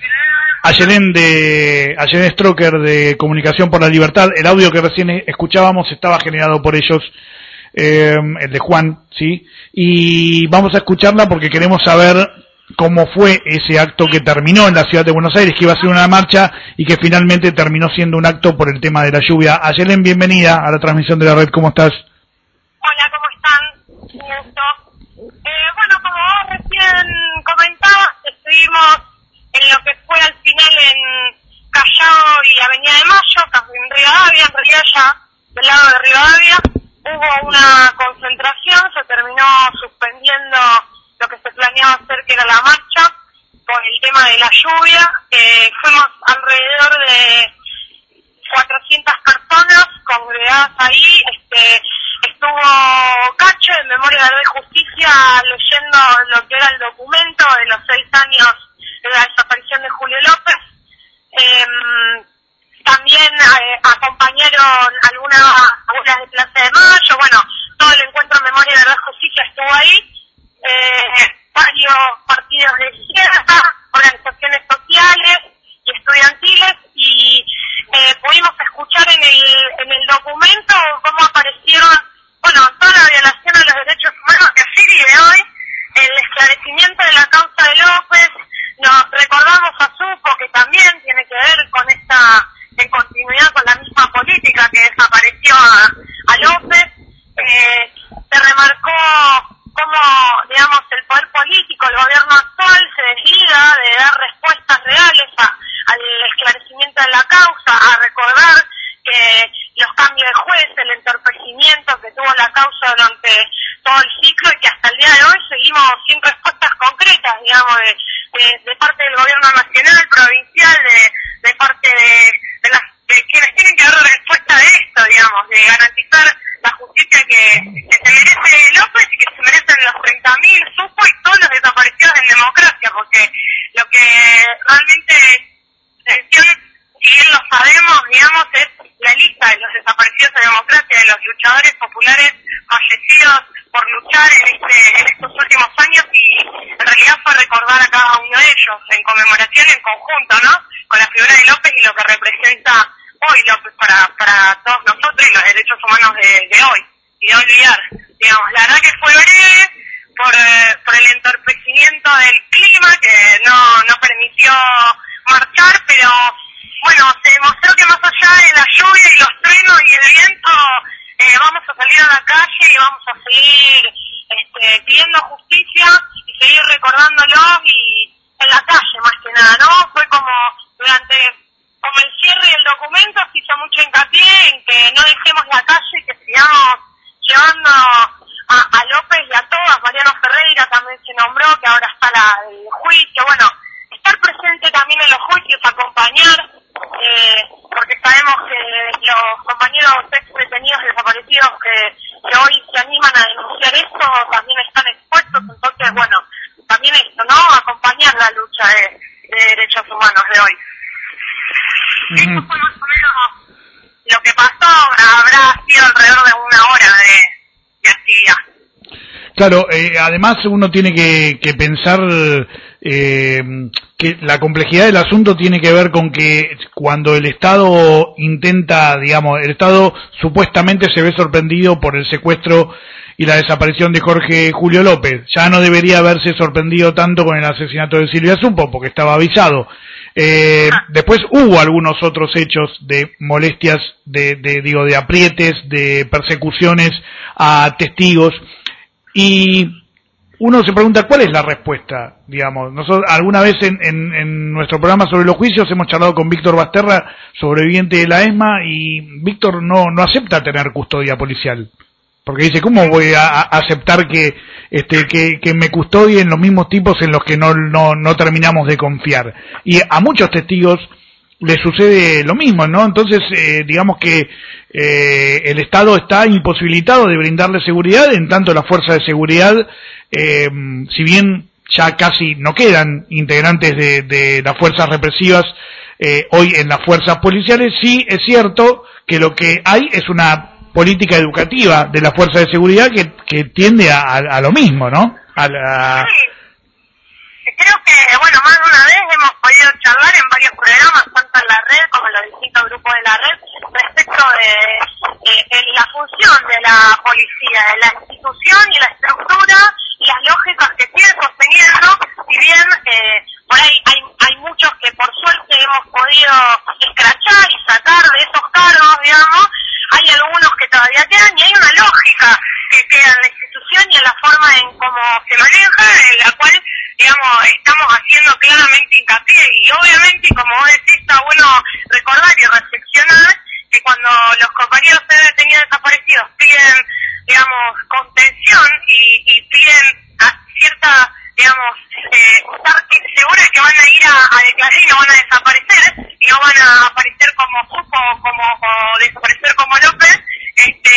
Ayelén de Ayelén Stroker de Comunicación por la Libertad. El audio que recién escuchábamos estaba generado por ellos, eh, el de Juan, ¿sí? Y vamos a escucharla porque queremos saber cómo fue ese acto que terminó en la ciudad de Buenos Aires, que iba a ser una marcha y que finalmente terminó siendo un acto por el tema de la lluvia. Ayelén, bienvenida a la transmisión de la red, ¿cómo estás? Hola, ¿cómo están? Un gusto. Eh, bueno, como vos recién comentabas, estuvimos en lo que fue al final en Callao y Avenida de Mayo, casi en Rivadavia, en realidad ya del lado de Rivadavia, hubo una concentración, se terminó suspendiendo lo que se planeaba hacer, que era la marcha, por el tema de la lluvia. Eh, fuimos alrededor de cuatrocientas personas congregadas ahí. Este, estuvo Cacho, de Memoria, Verdad y Justicia, leyendo lo que era el documento de los seis años de la desaparición de Julio López. Eh, también eh, acompañaron algunas abuelas de Plaza de Mayo. Bueno, todo el encuentro Memoria, Verdad y Justicia estuvo ahí. Eh, varios partidos de izquierda, organizaciones sociales y estudiantiles, y eh, pudimos escuchar en el en el documento cómo aparecieron, bueno, toda la violación a los derechos humanos que así vive hoy, el esclarecimiento de la causa de López. Nos recordamos a Supo, que también tiene que ver con esta, en continuidad con la misma política que desapareció a, a López. Eh, se remarcó cómo, digamos, el poder político, el gobierno actual, se desliga de dar respuestas reales a, al esclarecimiento de la causa, a recordar que los cambios de juez, el entorpecimiento que tuvo la causa durante todo el ciclo, y que hasta el día de hoy seguimos sin respuestas concretas, digamos, de, de, de parte del gobierno nacional, provincial, de, de parte de, de, las, de quienes tienen que dar respuesta de esto, digamos, de garantizar la justicia que, que se merece López y que se merecen los treinta mil Supo y todos los desaparecidos en democracia, porque lo que realmente atención, si bien lo sabemos, digamos, es la lista de los desaparecidos en democracia, de los luchadores populares fallecidos por luchar en este en estos últimos años, y en realidad fue recordar a cada uno de ellos en conmemoración en conjunto, ¿no? Con la figura de López y lo que representa hoy López para, para todos nosotros y los derechos humanos de, de hoy, y de olvidar. Digamos, la verdad que fue breve por, eh, por el entorpecimiento del clima que no, no permitió marchar, pero bueno, se demostró que más allá de la lluvia y los truenos y el viento, eh, vamos a salir a la calle y vamos a seguir este, pidiendo justicia y seguir recordándolos, y en la calle más que nada, ¿no? Fue como durante como el cierre del documento se hizo mucho hincapié en que no dejemos la calle y que sigamos llevando a, a López y a todas. Mariano Ferreira también se nombró, que ahora está la, el juicio. Bueno, estar presente también en los juicios, acompañar, eh, porque sabemos que los compañeros ex detenidos desaparecidos que, que hoy se animan a denunciar esto también están expuestos. Entonces, bueno, también esto, ¿no? Acompañar la lucha de, de derechos humanos de hoy. Uh-huh. Eso fue más o menos lo que pasó. Habrá sido alrededor de una hora de, de actividad. Claro, eh, además uno tiene que, que pensar eh, que la complejidad del asunto tiene que ver con que cuando el Estado intenta, digamos, el Estado supuestamente se ve sorprendido por el secuestro y la desaparición de Jorge Julio López. Ya no debería haberse sorprendido tanto con el asesinato de Silvia Supo, porque estaba avisado. Eh, después hubo algunos otros hechos de molestias, de, de digo, de aprietes, de persecuciones a testigos, y uno se pregunta cuál es la respuesta, digamos. Nosotros alguna vez en, en, en nuestro programa sobre los juicios hemos charlado con Víctor Basterra, sobreviviente de la ESMA, y Víctor no, no acepta tener custodia policial. Porque dice, ¿cómo voy a, a aceptar que este que, que me custodien los mismos tipos en los que no, no, no terminamos de confiar? Y a muchos testigos le sucede lo mismo, ¿no? Entonces, eh, digamos que eh, el Estado está imposibilitado de brindarle seguridad, en tanto la fuerza de seguridad, eh, si bien ya casi no quedan integrantes de, de las fuerzas represivas eh, hoy en las fuerzas policiales, sí es cierto que lo que hay es una política educativa de la fuerza de seguridad que, que tiende a, a, a lo mismo, ¿no? A la... Sí. Creo que, bueno, más de una vez hemos podido charlar en varios programas, tanto en la red como en los distintos grupos de la red, respecto de, de, de la función de la policía, de la institución y la estructura y las lógicas que sigue sosteniendo, si bien eh, por ahí hay, hay muchos que por suerte hemos podido escrachar y sacar de esos cargos, digamos, hay algunos que todavía quedan y hay una lógica que queda en la institución y en la forma en cómo se maneja, en la cual, digamos, estamos haciendo claramente hincapié. Y obviamente, como vos decís, está bueno recordar y reflexionar que cuando los compañeros detenidos desaparecidos piden, digamos, contención y, y piden cierta, digamos, eh, estar seguras que van a ir a, a declarar y no van a desaparecer, y no van a aparecer como Supo como, o desaparecer como López, este,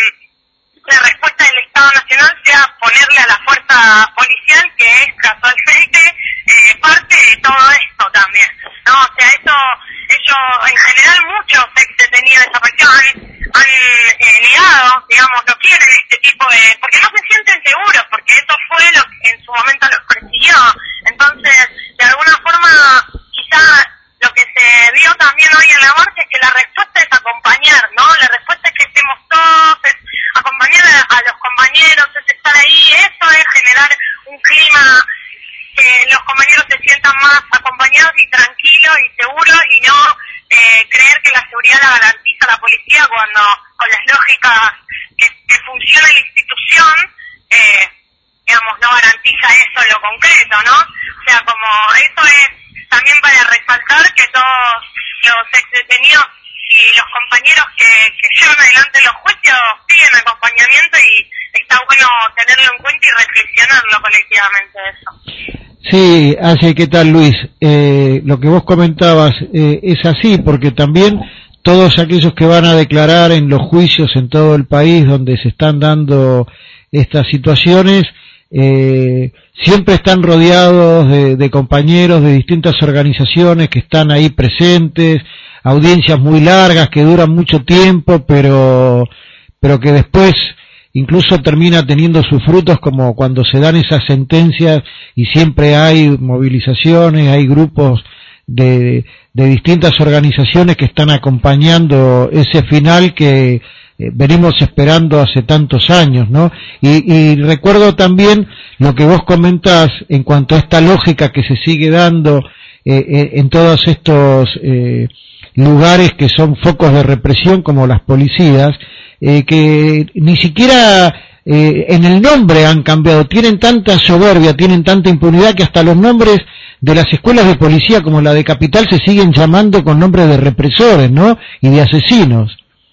la respuesta del Estado Nacional sea ponerle a la fuerza policial, que es casualmente eh, parte de todo esto también, ¿no? O sea, eso, ellos, en general, muchos ex detenidos desaparecidos han, han eh, negado, digamos, no quieren este tipo de, porque no se sienten seguros, porque eso fue lo que en su momento los persiguió. Entonces, de alguna forma, quizá lo que se vio también hoy en la marcha es que la respuesta es acompañar, ¿no? La respuesta es que estemos todos, es acompañar a, a los compañeros, es estar ahí, eso es generar un clima que los compañeros se sientan más acompañados y tranquilos y seguros, y no eh, creer que la seguridad la garantiza la policía cuando con las lógicas que, que funciona la institución, eh, digamos, no garantiza eso en lo concreto, ¿no? O sea, como eso es también para resaltar que todos los ex detenidos y los compañeros que, que llevan adelante los juicios piden acompañamiento, y está bueno tenerlo en cuenta y reflexionarlo colectivamente eso. Sí, así, ¿qué tal, Luis? Eh, lo que vos comentabas eh, es así, porque también todos aquellos que van a declarar en los juicios en todo el país donde se están dando estas situaciones, eh, siempre están rodeados de, de compañeros de distintas organizaciones que están ahí presentes, audiencias muy largas que duran mucho tiempo, pero, pero que después incluso termina teniendo sus frutos, como cuando se dan esas sentencias y siempre hay movilizaciones, hay grupos de, de distintas organizaciones que están acompañando ese final que eh, venimos esperando hace tantos años, ¿no? Y, y recuerdo también lo que vos comentás en cuanto a esta lógica que se sigue dando eh, eh, en todos estos eh, lugares que son focos de represión como las policías, eh, que ni siquiera eh, en el nombre han cambiado, tienen tanta soberbia, tienen tanta impunidad que hasta los nombres de las escuelas de policía como la de Capital se siguen llamando con nombres de represores, ¿no? Y de asesinos.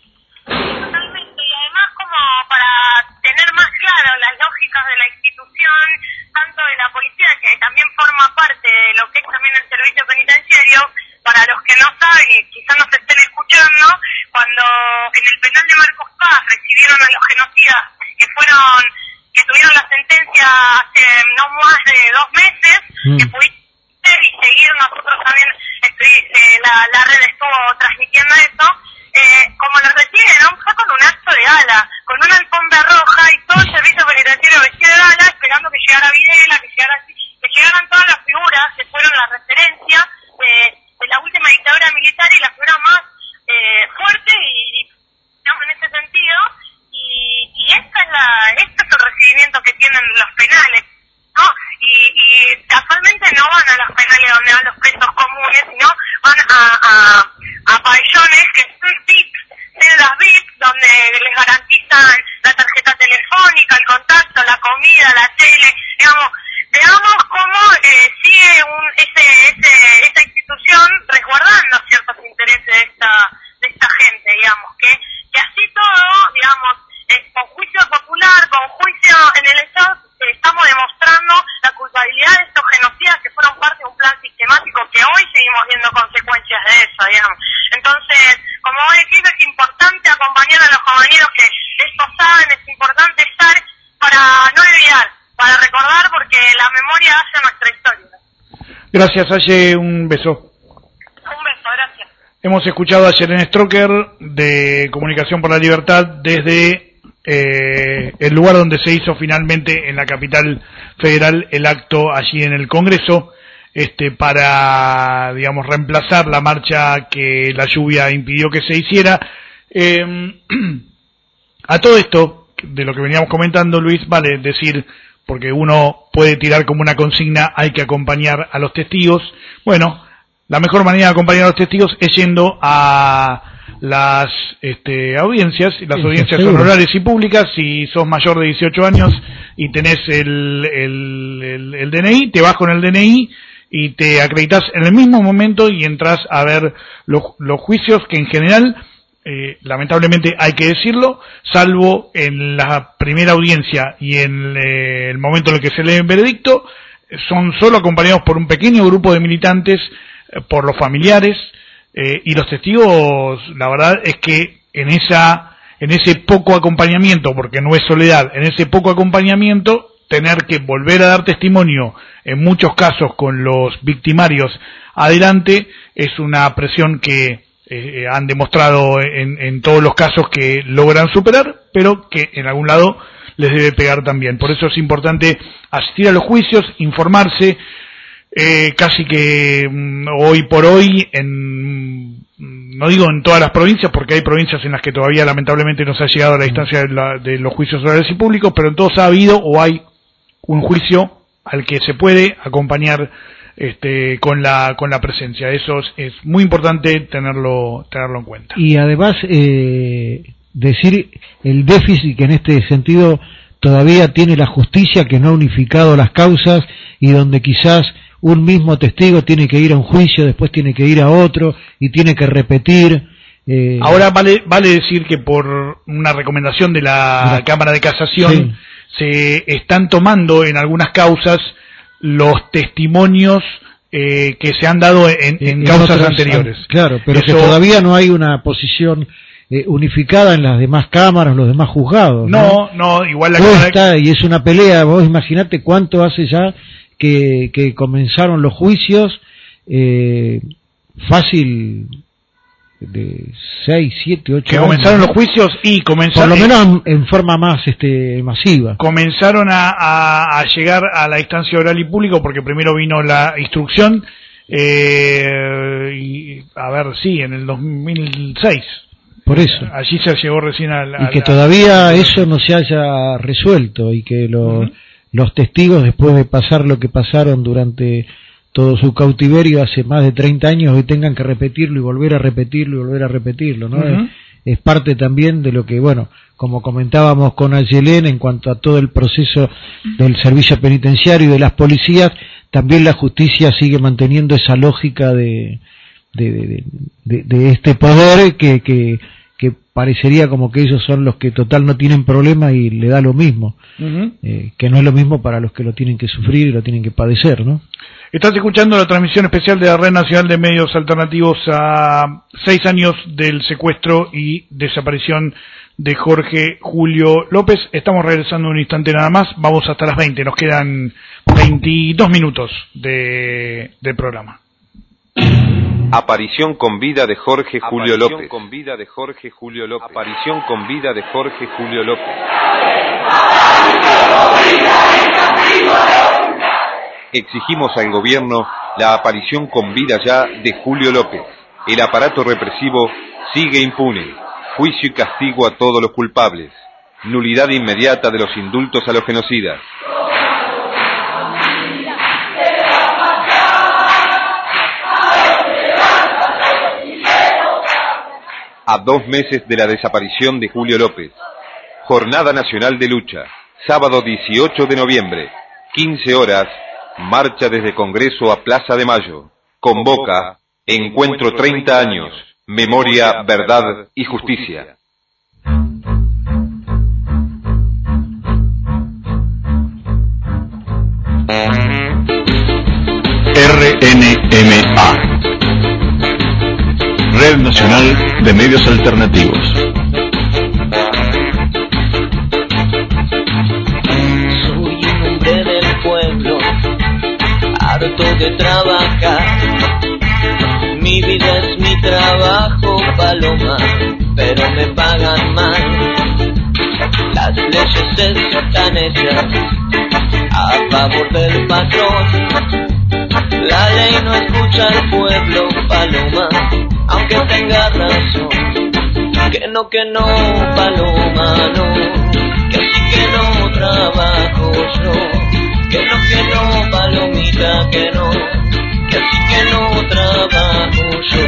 Totalmente, y además como para tener más claro las lógicas de la institución, tanto de la policía, que también forma parte de lo que es también el servicio penitenciario. Para los que no saben y quizás nos estén escuchando, cuando en el penal de Marcos Paz recibieron a los genocidas que fueron, que tuvieron la sentencia hace no más de dos meses, mm. que pudieron ver y seguir, nosotros también eh, la, la red estuvo transmitiendo eso, eh, como los recibieron fue con un acto de gala, con una alfombra roja y todo el servicio penitenciario vestido de gala, esperando que llegara Videla, que llegara, que llegaran todas las figuras que fueron la referencia de de la última dictadura militar y la figura más eh, fuerte y, digamos, en ese sentido, y, y esta es la, este es el recibimiento que tienen los penales, ¿no? Y, y casualmente no van a los penales donde van los presos comunes, sino van a, a, a pabellones que son V I P, celdas V I P, donde les garantizan la tarjeta telefónica, el contacto, la comida, la tele, digamos. Veamos cómo eh, sigue un, ese, ese, esa institución resguardando ciertos intereses de esta, de esta gente, digamos, que, que así todo, digamos, eh, con juicio popular, con juicio en el Estado, eh, estamos demostrando la culpabilidad de estos genocidas que fueron parte de un plan sistemático que hoy seguimos viendo consecuencias de eso, compañeros que esto saben, es importante estar para no olvidar, para recordar, porque la memoria hace nuestra historia. Gracias, Aye, un beso. Un beso, gracias. Hemos escuchado a Yelena Stroker de Comunicación por la Libertad desde eh, el lugar donde se hizo finalmente en la capital federal el acto allí en el Congreso, este para, digamos, reemplazar la marcha que la lluvia impidió que se hiciera. Eh, a todo esto, de lo que veníamos comentando, Luis, vale decir, porque uno puede tirar como una consigna, hay que acompañar a los testigos. Bueno, la mejor manera de acompañar a los testigos es yendo a las este, audiencias, las sí, audiencias honorarias y públicas. Si sos mayor de dieciocho años y tenés el, el, el, el D N I, te vas con el D N I y te acreditas en el mismo momento y entras a ver los, los juicios que en general, eh, lamentablemente hay que decirlo, salvo en la primera audiencia y en eh, el momento en el que se lee el veredicto, son solo acompañados por un pequeño grupo de militantes, eh, por los familiares, eh, y los testigos, la verdad es que en esa, en ese poco acompañamiento, porque no es soledad, en ese poco acompañamiento, tener que volver a dar testimonio, en muchos casos con los victimarios adelante, es una presión que eh, han demostrado en, en todos los casos que logran superar, pero que en algún lado les debe pegar también. Por eso es importante asistir a los juicios, informarse, eh, casi que mm, hoy por hoy, en, no digo en todas las provincias, porque hay provincias en las que todavía lamentablemente no se ha llegado a la distancia de, la, de los juicios orales y públicos, pero en todos ha habido o hay un juicio al que se puede acompañar este con la con la presencia. Eso es, es muy importante tenerlo tenerlo en cuenta. Y además eh, decir el déficit que en este sentido todavía tiene la justicia, que no ha unificado las causas y donde quizás un mismo testigo tiene que ir a un juicio, después tiene que ir a otro y tiene que repetir. Eh... Ahora vale vale decir que por una recomendación de la Mira. Cámara de Casación sí. se están tomando en algunas causas los testimonios eh, que se han dado en, en, en causas otras, anteriores. Claro, pero Eso, que todavía no hay una posición eh, unificada en las demás cámaras, los demás juzgados. No, no, no igual la Cuesta, cámara... y es una pelea. Vos imaginate cuánto hace ya que, que comenzaron los juicios, eh, fácil de seis, siete, ocho que años, comenzaron ¿no? los juicios y comenzaron por lo menos en, en forma más este masiva comenzaron a, a, a llegar a la instancia oral y público, porque primero vino la instrucción eh, y a ver sí en el dos mil seis, por eso allí se llegó recién a la, y que la, todavía la... eso no se haya resuelto y que los, uh-huh. los testigos, después de pasar lo que pasaron durante todo su cautiverio hace más de treinta años, hoy tengan que repetirlo y volver a repetirlo y volver a repetirlo, ¿no? Uh-huh. Es, es parte también de lo que, bueno, como comentábamos con Ayelén en cuanto a todo el proceso del servicio penitenciario y de las policías, también la justicia sigue manteniendo esa lógica de de, de, de, de este poder que, que, que parecería como que ellos son los que total no tienen problema y le da lo mismo, uh-huh. eh, que no es lo mismo para los que lo tienen que sufrir y lo tienen que padecer, ¿no? Estás escuchando la transmisión especial de la Red Nacional de Medios Alternativos a seis años del secuestro y desaparición de Jorge Julio López. Estamos regresando un instante nada más, vamos hasta las veinte, nos quedan veintidós minutos de, de programa. Aparición con vida de Jorge Julio López. Aparición con vida de Jorge Julio López. Aparición con vida de Jorge Julio López. Exigimos al gobierno la aparición con vida ya de Julio López. El aparato represivo sigue impune. Juicio y castigo a todos los culpables. Nulidad inmediata de los indultos a los genocidas. A dos meses de la desaparición de Julio López. Jornada Nacional de Lucha. Sábado dieciocho de noviembre. quince horas. Marcha desde Congreso a Plaza de Mayo. Convoca Encuentro treinta años. Memoria, verdad y justicia. R N M A, Red Nacional de Medios Alternativos. que trabajar. Mi vida es mi trabajo, paloma, pero me pagan mal. Las leyes están hechas a favor del patrón. La ley no escucha al pueblo, paloma, aunque tenga razón. Que no, que no, paloma, no. Que sí, que no trabajo yo. Que no, que no, palomita, que no. Que sí, que no trabajo yo.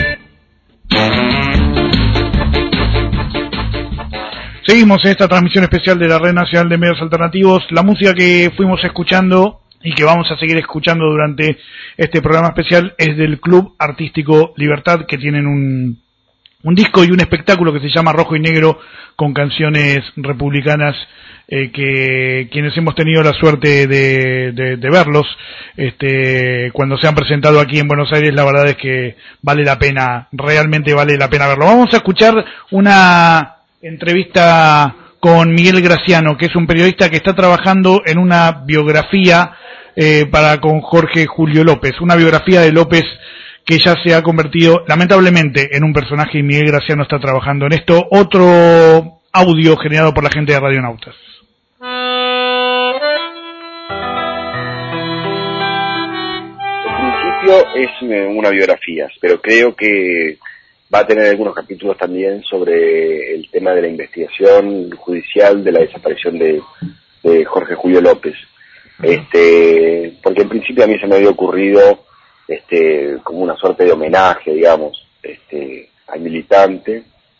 Seguimos en esta transmisión especial de la Red Nacional de Medios Alternativos. La música que fuimos escuchando y que vamos a seguir escuchando durante este programa especial es del Club Artístico Libertad, que tienen un, un disco y un espectáculo que se llama Rojo y Negro, con canciones republicanas, eh, que quienes hemos tenido la suerte de, de, de verlos, este, cuando se han presentado aquí en Buenos Aires, la verdad es que vale la pena, realmente vale la pena verlo. Vamos a escuchar una entrevista con Miguel Graciano, que es un periodista que está trabajando en una biografía eh, para con Jorge Julio López, una biografía de López que ya se ha convertido lamentablemente en un personaje, y Miguel Graciano está trabajando en esto. Otro audio generado por la gente de Radionautas. En principio es una biografía, pero creo que va a tener algunos capítulos también sobre el tema de la investigación judicial de la desaparición de, de Jorge Julio López. Este, porque en principio a mí se me había ocurrido este, como una suerte de homenaje, digamos, este, al militante,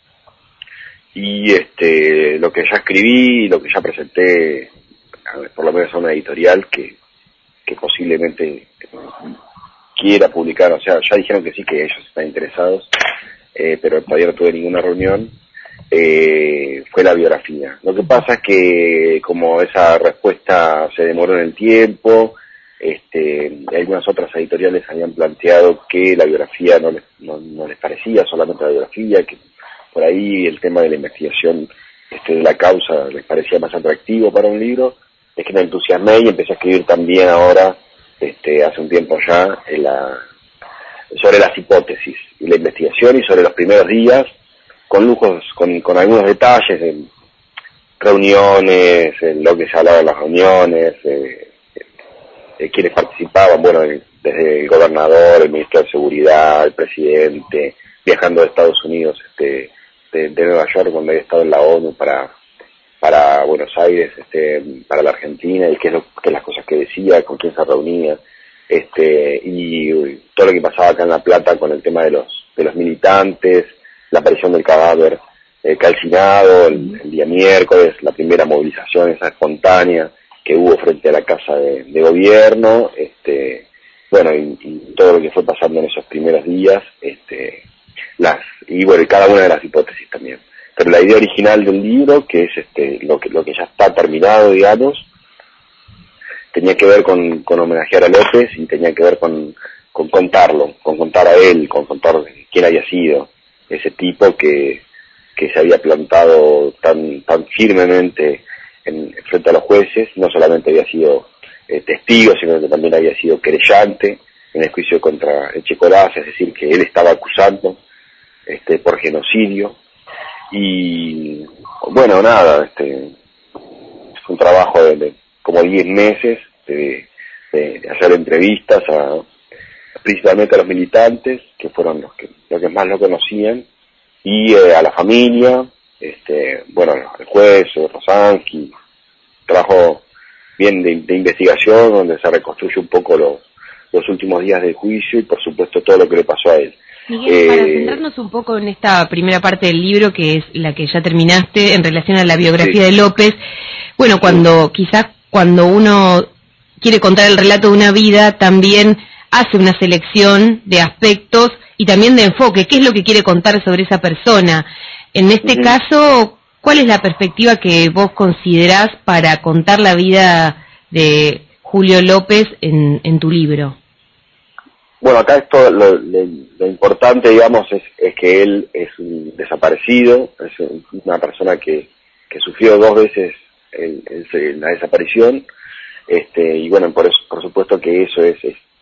y este, lo que ya escribí y lo que ya presenté, por lo menos a una editorial que, que posiblemente quiera publicar, o sea, ya dijeron que sí, que ellos están interesados, eh, pero todavía no tuve ninguna reunión, eh, fue la biografía. Lo que pasa es que como esa respuesta se demoró en el tiempo, este, algunas otras editoriales habían planteado que la biografía no les, no, no les parecía solamente la biografía, que por ahí el tema de la investigación este, de la causa les parecía más atractivo para un libro. Es que me entusiasmé y empecé a escribir también ahora, este, hace un tiempo ya, en la, sobre las hipótesis y la investigación, y sobre los primeros días, con lujos, con, con algunos detalles de reuniones, en lo que se hablaba en las reuniones, eh, eh, quienes participaban, bueno, desde el gobernador, el ministro de Seguridad, el presidente, viajando de Estados Unidos, este, de, de Nueva York, cuando había estado en la ONU para para Buenos Aires, este, para la Argentina, y qué es lo, qué es las cosas que decía, con quién se reunía, este, y todo lo que pasaba acá en La Plata con el tema de los de los militantes, la aparición del cadáver eh, calcinado el, el día miércoles, la primera movilización esa espontánea que hubo frente a la casa de, de gobierno, este, bueno, y, y todo lo que fue pasando en esos primeros días, este, las y bueno, y cada una de las hipótesis también. Pero la idea original del libro, que es este lo que lo que ya está terminado, digamos, tenía que ver con, con homenajear a López, y tenía que ver con, con contarlo, con contar a él, con contar quién había sido ese tipo que, que se había plantado tan tan firmemente en, frente a los jueces. No solamente había sido eh, testigo, sino que también había sido querellante en el juicio contra Echecoraz, es decir, que él estaba acusando este por genocidio. Y bueno, nada, este fue un trabajo de, de como diez meses de, de hacer entrevistas a principalmente a los militantes, que fueron los que los que más lo conocían, y eh, a la familia, este bueno, al juez Rosansky, trabajo bien de, de investigación, donde se reconstruye un poco los los últimos días del juicio y por supuesto todo lo que le pasó a él. Miguel, eh, para centrarnos un poco en esta primera parte del libro, que es la que ya terminaste, en relación a la biografía sí. de López, bueno, cuando quizás cuando uno quiere contar el relato de una vida, también hace una selección de aspectos y también de enfoque, qué es lo que quiere contar sobre esa persona. En este uh-huh. caso, ¿cuál es la perspectiva que vos considerás para contar la vida de Julio López en, en tu libro? Bueno, acá esto lo, lo, lo importante, digamos, es, es que él es un desaparecido, es una persona que, que sufrió dos veces el, el, la desaparición, este, y bueno, por eso, por supuesto que eso es, es,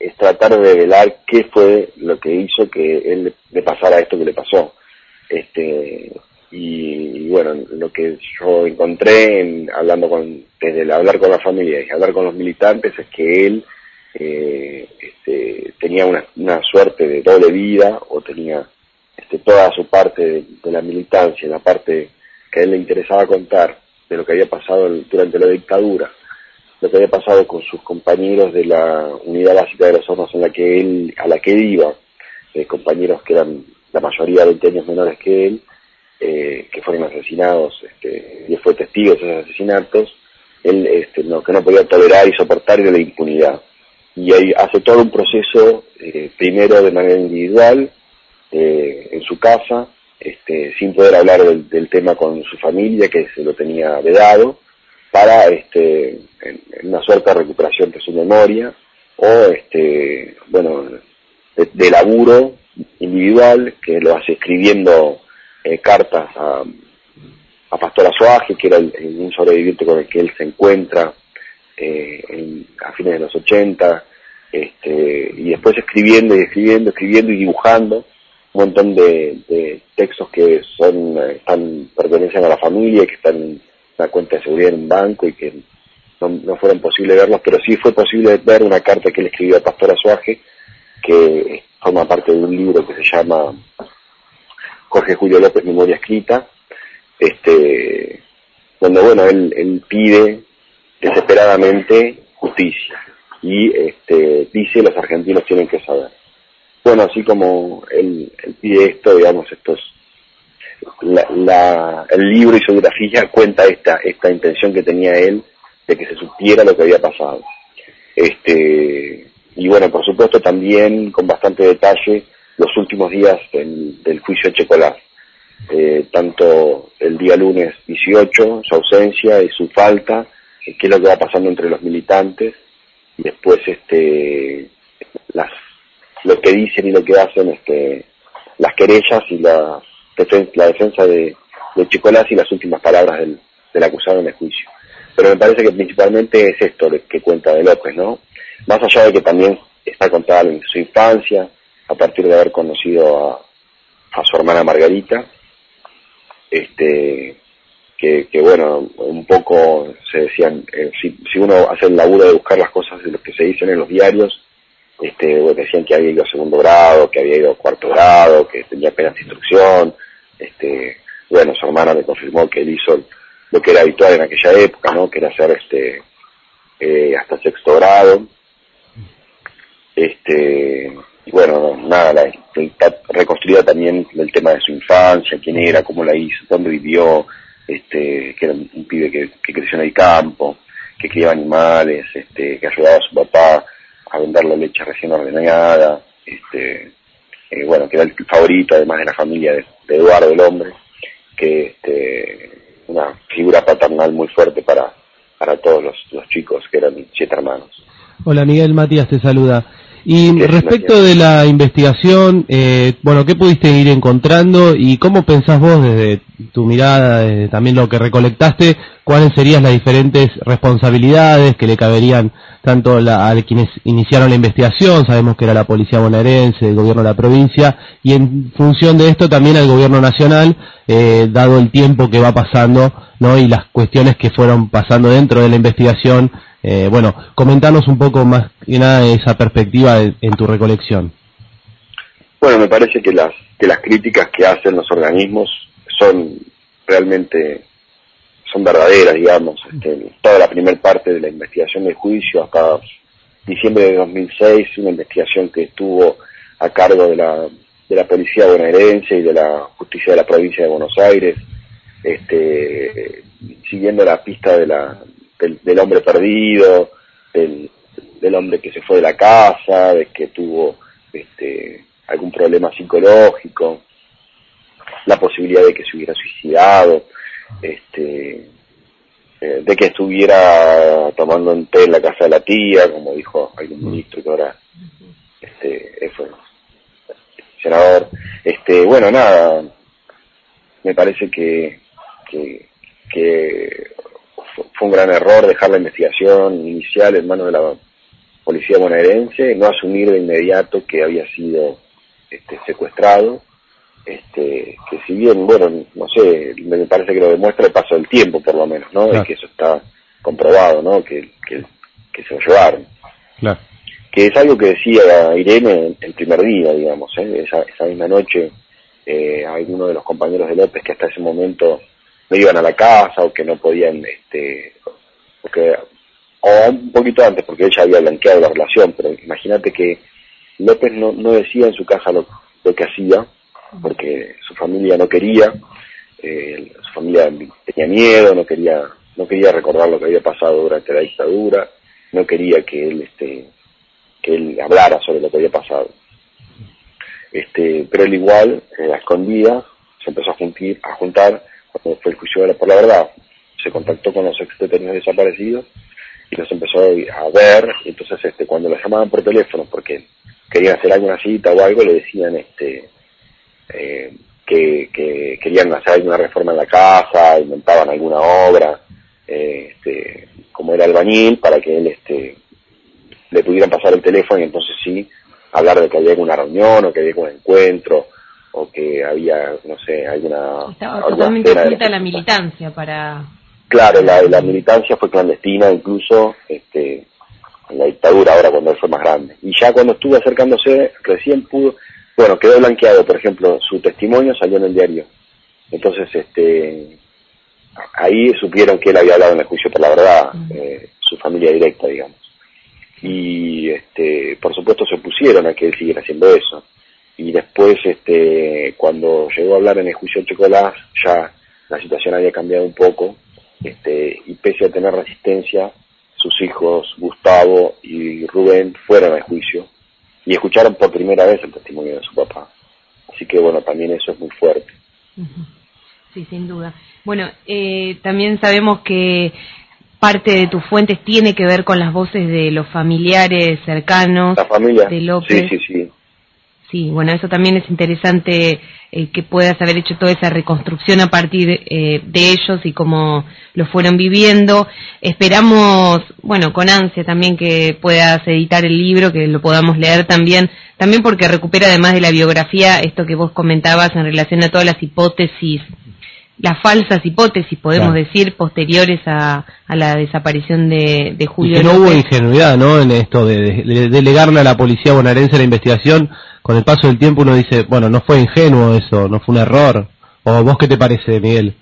es tratar de revelar qué fue lo que hizo que él le pasara esto que le pasó. Este, y, y bueno, lo que yo encontré en, hablando con, desde el hablar con la familia y hablar con los militantes es que él eh, este, tenía una, una suerte de doble vida, o tenía este, toda su parte de, de la militancia, la parte que a él le interesaba contar de lo que había pasado durante la dictadura, lo que había pasado con sus compañeros de la unidad básica de los hornos en la que él, a la que él iba, eh, compañeros que eran la mayoría veinte años menores que él, eh, que fueron asesinados, este, y él fue testigo de esos asesinatos. Él este, no, que no podía tolerar y soportar era la impunidad. Y ahí hace todo un proceso, eh, primero de manera individual, eh, en su casa, este, sin poder hablar del, del tema con su familia, que se lo tenía vedado, para este, en, en una suerte de recuperación de su memoria, o este, bueno, de, de laburo individual, que lo hace escribiendo eh, cartas a, a Pastor Azoaje, que era el, el, un sobreviviente con el que él se encuentra eh, en, a fines de los ochenta, este, y después escribiendo y escribiendo, escribiendo y dibujando un montón de, de textos que son están pertenecen a la familia y que están en una cuenta de seguridad en un banco y que no, no fueron posible verlos, pero sí fue posible ver una carta que él escribió a Pastor Azoaje, que forma parte de un libro que se llama Jorge Julio López, Memoria Escrita, este, donde bueno, él, él pide desesperadamente justicia y este, dice los argentinos tienen que saber. Bueno, así como él, él pide esto, digamos, estos, la, la, el libro y su grafía cuenta esta, esta intención que tenía él de que se supiera lo que había pasado. Este, y bueno, por supuesto también con bastante detalle los últimos días del, del juicio Echecolás, eh, tanto el día lunes dieciocho, su ausencia y su falta, eh, qué es lo que va pasando entre los militantes, y después este, las, lo que dicen y lo que hacen, este, las querellas y la, defen la defensa de, de Echecolás y las últimas palabras del, del acusado en el juicio. Pero me parece que principalmente es esto lo que cuenta de López, ¿no? Más allá de que también está contada en su infancia, a partir de haber conocido a, a su hermana Margarita, este, que, que bueno, un poco se decían, eh, si, si uno hace el laburo de buscar las cosas de lo que se dicen en los diarios, este, bueno, decían que había ido a segundo grado, que había ido a cuarto grado, que tenía apenas instrucción, este, bueno, su hermana me confirmó que él hizo lo que era habitual en aquella época, ¿no? Que era hacer este, eh, hasta sexto grado, este, y bueno, nada, la, está reconstruida también el tema de su infancia, quién era, cómo la hizo, dónde vivió, este, que era un, un pibe que, que creció en el campo, que criaba animales, este, que ayudaba a su papá a vender la leche recién ordenada, este, eh, bueno, que era el favorito además de la familia de, de Eduardo el hombre, que este, una figura paternal muy fuerte para, para todos los, los chicos, que eran siete hermanos. Hola Miguel, Matías te saluda. Y respecto de la investigación, eh, bueno, ¿qué pudiste ir encontrando y cómo pensás vos desde tu mirada, desde también lo que recolectaste, cuáles serían las diferentes responsabilidades que le caberían tanto la, a quienes iniciaron la investigación, sabemos que era la Policía Bonaerense, el Gobierno de la provincia, y en función de esto también al Gobierno Nacional, eh, dado el tiempo que va pasando, ¿no? Y las cuestiones que fueron pasando dentro de la investigación? Eh, bueno, comentanos un poco más que nada esa perspectiva de, en tu recolección. Bueno, me parece que las que las críticas que hacen los organismos son realmente son verdaderas, digamos. Este, toda la primera parte de la investigación del juicio hasta diciembre de dos mil seis, una investigación que estuvo a cargo de la de la Policía Bonaerense y de la Justicia de la Provincia de Buenos Aires, este, siguiendo la pista de la Del, del hombre perdido, del, del hombre que se fue de la casa, de que tuvo este, algún problema psicológico, la posibilidad de que se hubiera suicidado, este, eh, de que estuviera tomando un té en la casa de la tía, como dijo algún ministro que ahora este, fue senador. Este, bueno, nada, me parece que, que, que fue un gran error dejar la investigación inicial en manos de la policía bonaerense, no asumir de inmediato que había sido este, secuestrado, este, que si bien, bueno, no sé, me parece que lo demuestra el paso del tiempo, por lo menos, ¿no? Claro. De que eso está comprobado, ¿no? Que, que, que se lo llevaron. Claro. Que es algo que decía Irene el primer día, digamos, ¿eh? esa, esa misma noche, eh, algunos de los compañeros de López que hasta ese momento no iban a la casa o que no podían, este, porque, o un poquito antes, porque él ya había blanqueado la relación, pero imagínate que López no, no decía en su casa lo, lo que hacía, porque su familia no quería, eh, su familia tenía miedo, no quería, no quería recordar lo que había pasado durante la dictadura, no quería que él, este, que él hablara sobre lo que había pasado. Este, pero él igual, eh, a escondidas, se empezó a, juntir, a juntar cuando fue el juicio por la verdad. Se contactó con los ex detenidos desaparecidos y los empezó a ver. Entonces, este, cuando los llamaban por teléfono porque querían hacer alguna cita o algo, le decían este, eh, que, que querían hacer alguna reforma en la casa, inventaban alguna obra, eh, este, como era albañil, para que él este, le pudieran pasar el teléfono y entonces sí hablar de que había alguna reunión o que había algún encuentro o que había, no sé, alguna... Estaba totalmente oculta la militancia para... Claro, la, la militancia fue clandestina incluso este, en la dictadura, ahora cuando él fue más grande. Y ya cuando estuvo acercándose, recién pudo... Bueno, quedó blanqueado, por ejemplo, su testimonio salió en el diario. Entonces, este... ahí supieron que él había hablado en el juicio por la verdad, eh, su familia directa, digamos. Y, este, por supuesto, se opusieron a que él siguiera haciendo eso. Y después, este, cuando llegó a hablar en el juicio Checolás, ya la situación había cambiado un poco, este, y pese a tener resistencia, sus hijos, Gustavo y Rubén, fueron al juicio y escucharon por primera vez el testimonio de su papá. Así que, bueno, también eso es muy fuerte. Sí, sin duda. Bueno, eh, también sabemos que parte de tus fuentes tiene que ver con las voces de los familiares cercanos la familia. de López. Sí, sí, sí. Sí, bueno, eso también es interesante eh, que puedas haber hecho toda esa reconstrucción a partir eh, de ellos y cómo lo fueron viviendo. Esperamos, bueno, con ansia también que puedas editar el libro, que lo podamos leer también, también porque recupera además de la biografía esto que vos comentabas en relación a todas las hipótesis, las falsas hipótesis, podemos claro. decir, posteriores a, a la desaparición de, de Julio y que no López. Hubo ingenuidad, ¿no?, en esto de, de, de delegarle a la policía bonaerense la investigación. Con el paso del tiempo uno dice, bueno, no fue ingenuo eso, no fue un error. ¿O vos qué te parece, Miguel?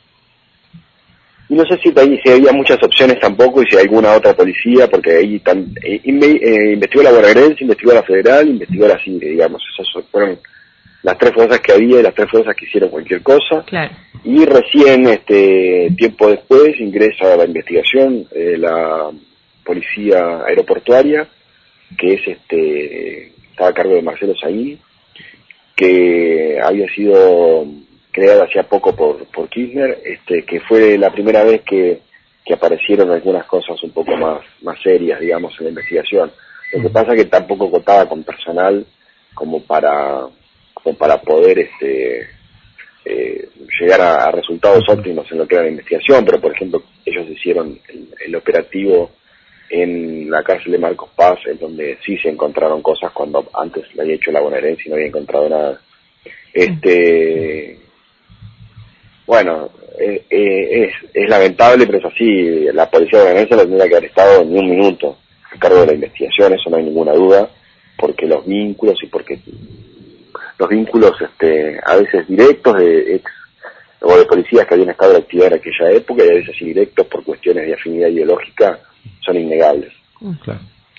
Y no sé si, si había muchas opciones tampoco y si hay alguna otra policía, porque ahí tan, eh, eh, investigó la bonaerense, investigó la federal, investigó la CIDE, digamos. Esas fueron las tres fuerzas que había y las tres fuerzas que hicieron cualquier cosa. Claro. Y recién, este tiempo después, ingresa a la investigación eh, la policía aeroportuaria, que es este estaba a cargo de Marcelo Saín, que había sido creada hacía poco por por Kirchner, este que fue la primera vez que, que aparecieron algunas cosas un poco más más serias, digamos, en la investigación. Lo que pasa es que tampoco contaba con personal como para como para poder este eh, llegar a, a resultados óptimos en lo que era la investigación, pero por ejemplo ellos hicieron el, el operativo en la cárcel de Marcos Paz, en donde sí se encontraron cosas cuando antes lo había hecho la bonaerense y no había encontrado nada. Este, bueno, eh, eh, es, es lamentable, pero es así. La policía bonaerense no tendría que haber estado ni un minuto a cargo de la investigación, eso no hay ninguna duda, porque los vínculos y porque los vínculos, este, a veces directos de ex o de policías que habían estado en actividad en aquella época y a veces indirectos por cuestiones de afinidad ideológica, son innegables. Claro.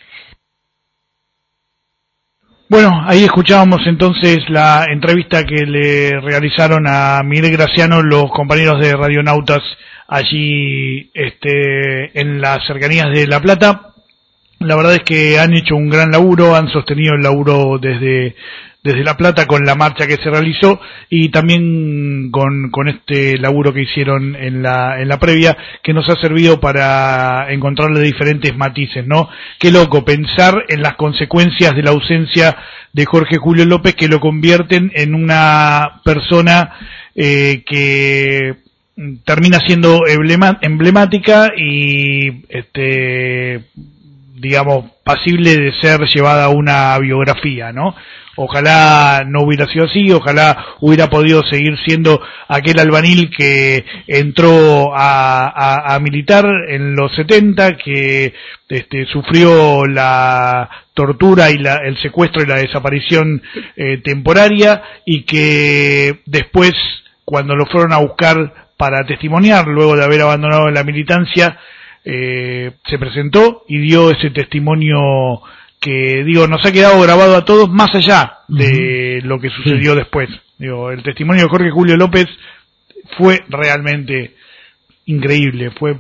Bueno, ahí escuchábamos entonces la entrevista que le realizaron a Miguel Graciano los compañeros de Radionautas allí este, en las cercanías de La Plata. La verdad es que han hecho un gran laburo, han sostenido el laburo desde desde La Plata con la marcha que se realizó y también con, con este laburo que hicieron en la, en la previa, que nos ha servido para encontrarle diferentes matices, ¿no? Qué loco pensar en las consecuencias de la ausencia de Jorge Julio López, que lo convierten en una persona eh, que termina siendo emblema, emblemática y este digamos, pasible de ser llevada a una biografía, ¿no? Ojalá no hubiera sido así, ojalá hubiera podido seguir siendo aquel albanil que entró a, a, a militar en los setenta, que este, sufrió la tortura y la, el secuestro y la desaparición eh, temporaria, y que después, cuando lo fueron a buscar para testimoniar, luego de haber abandonado la militancia, eh, se presentó y dio ese testimonio que, digo, nos ha quedado grabado a todos, más allá de uh-huh. lo que sucedió sí. después. Digo, el testimonio de Jorge Julio López fue realmente increíble, fue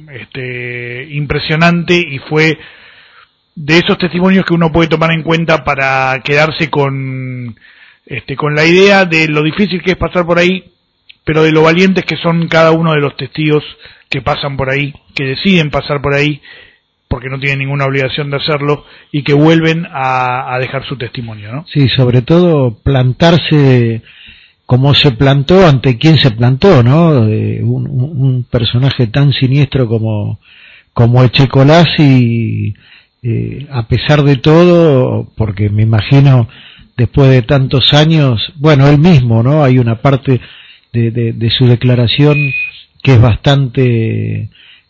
este, impresionante, y fue de esos testimonios que uno puede tomar en cuenta para quedarse con, este, con la idea de lo difícil que es pasar por ahí, pero de lo valientes que son cada uno de los testigos que pasan por ahí, que deciden pasar por ahí, porque no tienen ninguna obligación de hacerlo, y que vuelven a, a dejar su testimonio, ¿no? Sí, sobre todo plantarse como se plantó, ante quien se plantó, ¿no? Eh, un, un personaje tan siniestro como, como Echecolás, y eh, a pesar de todo, porque me imagino después de tantos años, bueno, él mismo, ¿no? Hay una parte de, de, de su declaración que es bastante,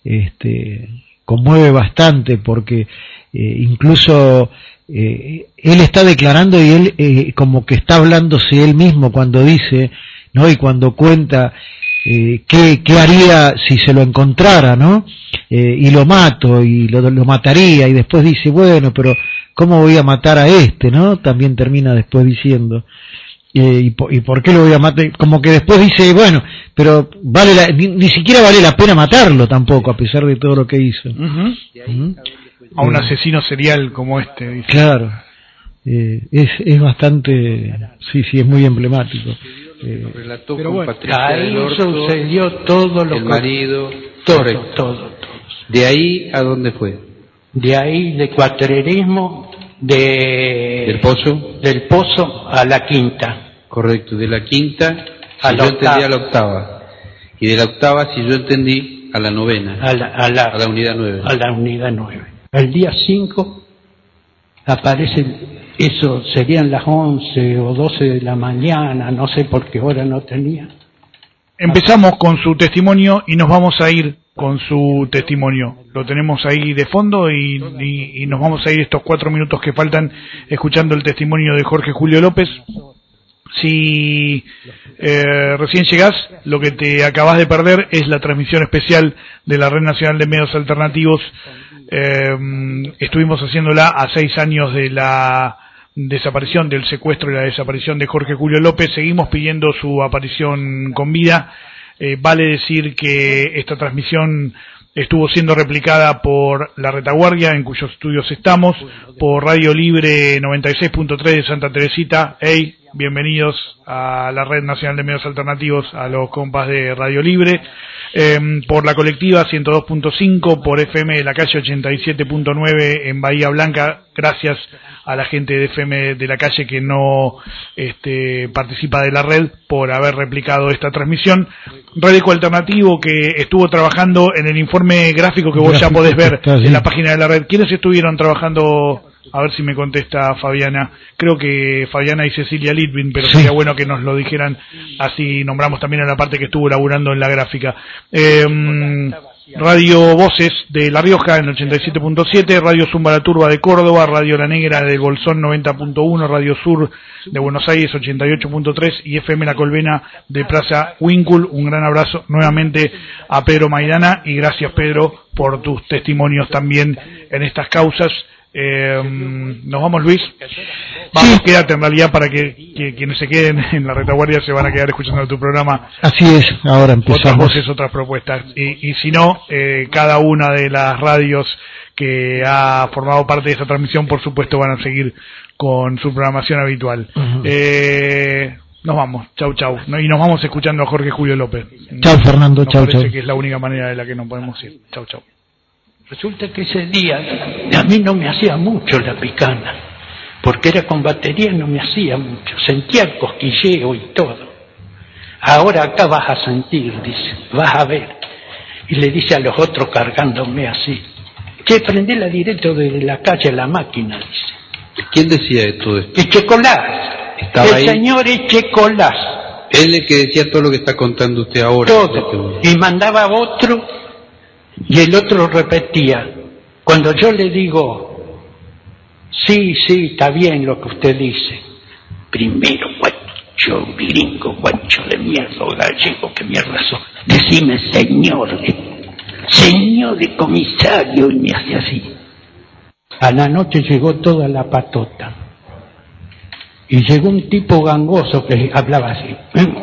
este, conmueve bastante, porque eh, incluso eh, él está declarando, y él eh, como que está hablándose él mismo cuando dice, ¿no? Y cuando cuenta eh, qué, qué haría si se lo encontrara, ¿no? Eh, y lo mato, y lo, lo mataría, y después dice, bueno, pero ¿cómo voy a matar a este, no? También termina después diciendo, eh, y, por, ¿y por qué lo voy a matar? Como que después dice, bueno, pero vale la, ni, ni siquiera vale la pena matarlo tampoco, a pesar de todo lo que hizo. Uh-huh. Uh-huh. A un asesino serial como este, dice. Claro, eh, es, es bastante, sí, sí, es muy emblemático. Eh, relató pero con bueno, Patricia ahí del Orto, sucedió todo lo el que... marido, todo, correcto. todo, todo. ¿De ahí a dónde fue? De ahí, de cuatrerismo, de... ¿Del Pozo? Del Pozo a la Quinta. Correcto, de la Quinta, a si la yo entendí, octava. a la octava. Y de la octava, si yo entendí, a la novena. A la, a la, a la unidad nueve. A la unidad nueve. El día cinco aparece, eso serían las once o doce de la mañana, no sé por qué hora no tenía. Empezamos con su testimonio y nos vamos a ir con su testimonio. Lo tenemos ahí de fondo, y, y, y nos vamos a ir estos cuatro minutos que faltan escuchando el testimonio de Jorge Julio López. Si eh, recién llegás, lo que te acabas de perder es la transmisión especial de la Red Nacional de Medios Alternativos. Eh, estuvimos haciéndola a seis años de la desaparición, del secuestro y la desaparición de Jorge Julio López. Seguimos pidiendo su aparición con vida. Eh, vale decir que esta transmisión estuvo siendo replicada por La Retaguardia, en cuyos estudios estamos, por Radio Libre noventa y seis punto tres de Santa Teresita. Hey, bienvenidos a la Red Nacional de Medios Alternativos, a los compas de Radio Libre. Eh, por la colectiva ciento dos punto cinco, por F M de la calle ochenta y siete punto nueve en Bahía Blanca. Gracias a la gente de F M de la calle que no este, participa de la red por haber replicado esta transmisión. Red Eco Alternativo, que estuvo trabajando en el informe gráfico que vos ya podés ver en la página de la red. ¿Quiénes estuvieron trabajando? A ver si me contesta Fabiana. Creo que Fabiana y Cecilia Litvin, pero sí. Sería bueno que nos lo dijeran, así nombramos también a la parte que estuvo laburando en la gráfica. Eh, Radio Voces de La Rioja en ochenta y siete punto siete, Radio Zumba La Turba de Córdoba, Radio La Negra del Bolsón noventa punto uno, Radio Sur de Buenos Aires ochenta y ocho punto tres y F M La Colmena de Plaza Winkul. Un gran abrazo nuevamente a Pedro Maidana, y gracias, Pedro, por tus testimonios también en estas causas. Eh, nos vamos, Luis. Vamos, sí. Quédate en realidad, para que, que quienes se queden en la retaguardia se van a quedar escuchando tu programa. Así es, ahora empezamos. Otras voces, otras propuestas. Y, y si no, eh, cada una de las radios que ha formado parte de esta transmisión, por supuesto, van a seguir con su programación habitual. Uh-huh. eh, nos vamos, chau chau. Y nos vamos escuchando a Jorge Julio López. Chau, Fernando, nos chau parece chau. que es la única manera de la que nos podemos ir. Chau chau. Resulta que ese día a mí no me hacía mucho la picana, porque era con batería, no me hacía mucho, sentía el cosquilleo y todo. Ahora acá vas a sentir, dice, vas a ver. Y le dice a los otros cargándome así, Che, prendela directo desde la calle a la máquina, dice. ¿Quién decía esto? esto? Echecolás. Estaba El ahí. señor Echecolás. Él es el que decía todo lo que está contando usted ahora. Todo. Y mandaba otro, y el otro repetía. Cuando yo le digo, sí, sí, está bien lo que usted dice. Primero, guacho, gringo, guacho de mierda, gallego, que mierda sos. Decime señor, señor de comisario, y me hace así. A la noche llegó toda la patota. Y llegó un tipo gangoso que hablaba así.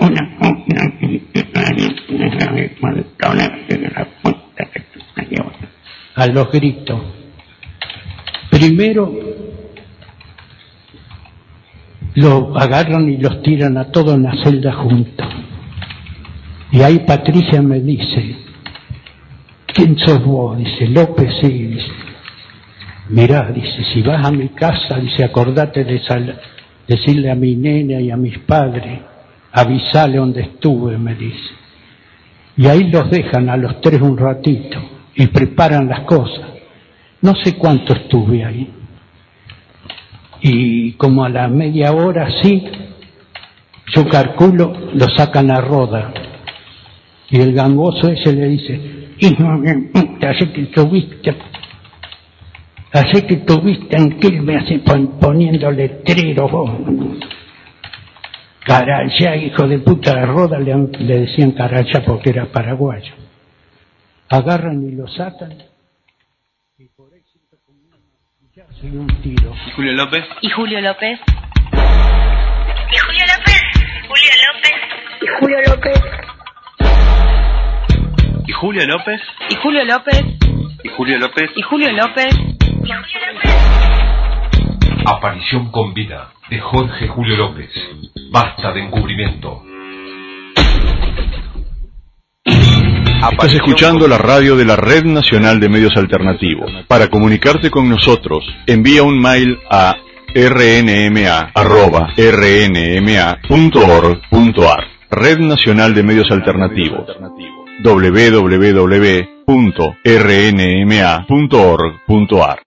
A los gritos. Primero lo agarran y los tiran a todos en la celda juntos. Y ahí Patricia me dice, ¿quién sos vos? Dice, López, sí. Dice, mirá, dice, si vas a mi casa, dice, acordate de sal decirle a mi nena y a mis padres, avisale donde estuve, me dice. Y ahí los dejan a los tres un ratito y preparan las cosas. No sé cuánto estuve ahí. Y como a la media hora, sí, yo calculo, lo sacan a Roda. Y el gangoso ese le dice, hijo de puta, así que tuviste, así que tuviste en Quilmes así poniendo letreros vos. Carayá, hijo de puta, de Roda le, le decían Carayá porque era paraguayo. Agarran y lo sacan. Y por éxito ya se dio un tiro. ¿Y Julio López? ¿Y Julio López? ¿Y Julio López? Julio López. ¿Y Julio López? ¿Y Julio López? ¿Y Julio López? ¿Y Julio López? ¿Y Julio López? Aparición con vida de Jorge Julio López. Basta de encubrimiento. Estás escuchando la radio de la Red Nacional de Medios Alternativos. Para comunicarte con nosotros, envía un mail a r n m a arroba r n m a punto org punto a r. Red Nacional de Medios Alternativos. w w w punto r n m a punto org punto a r.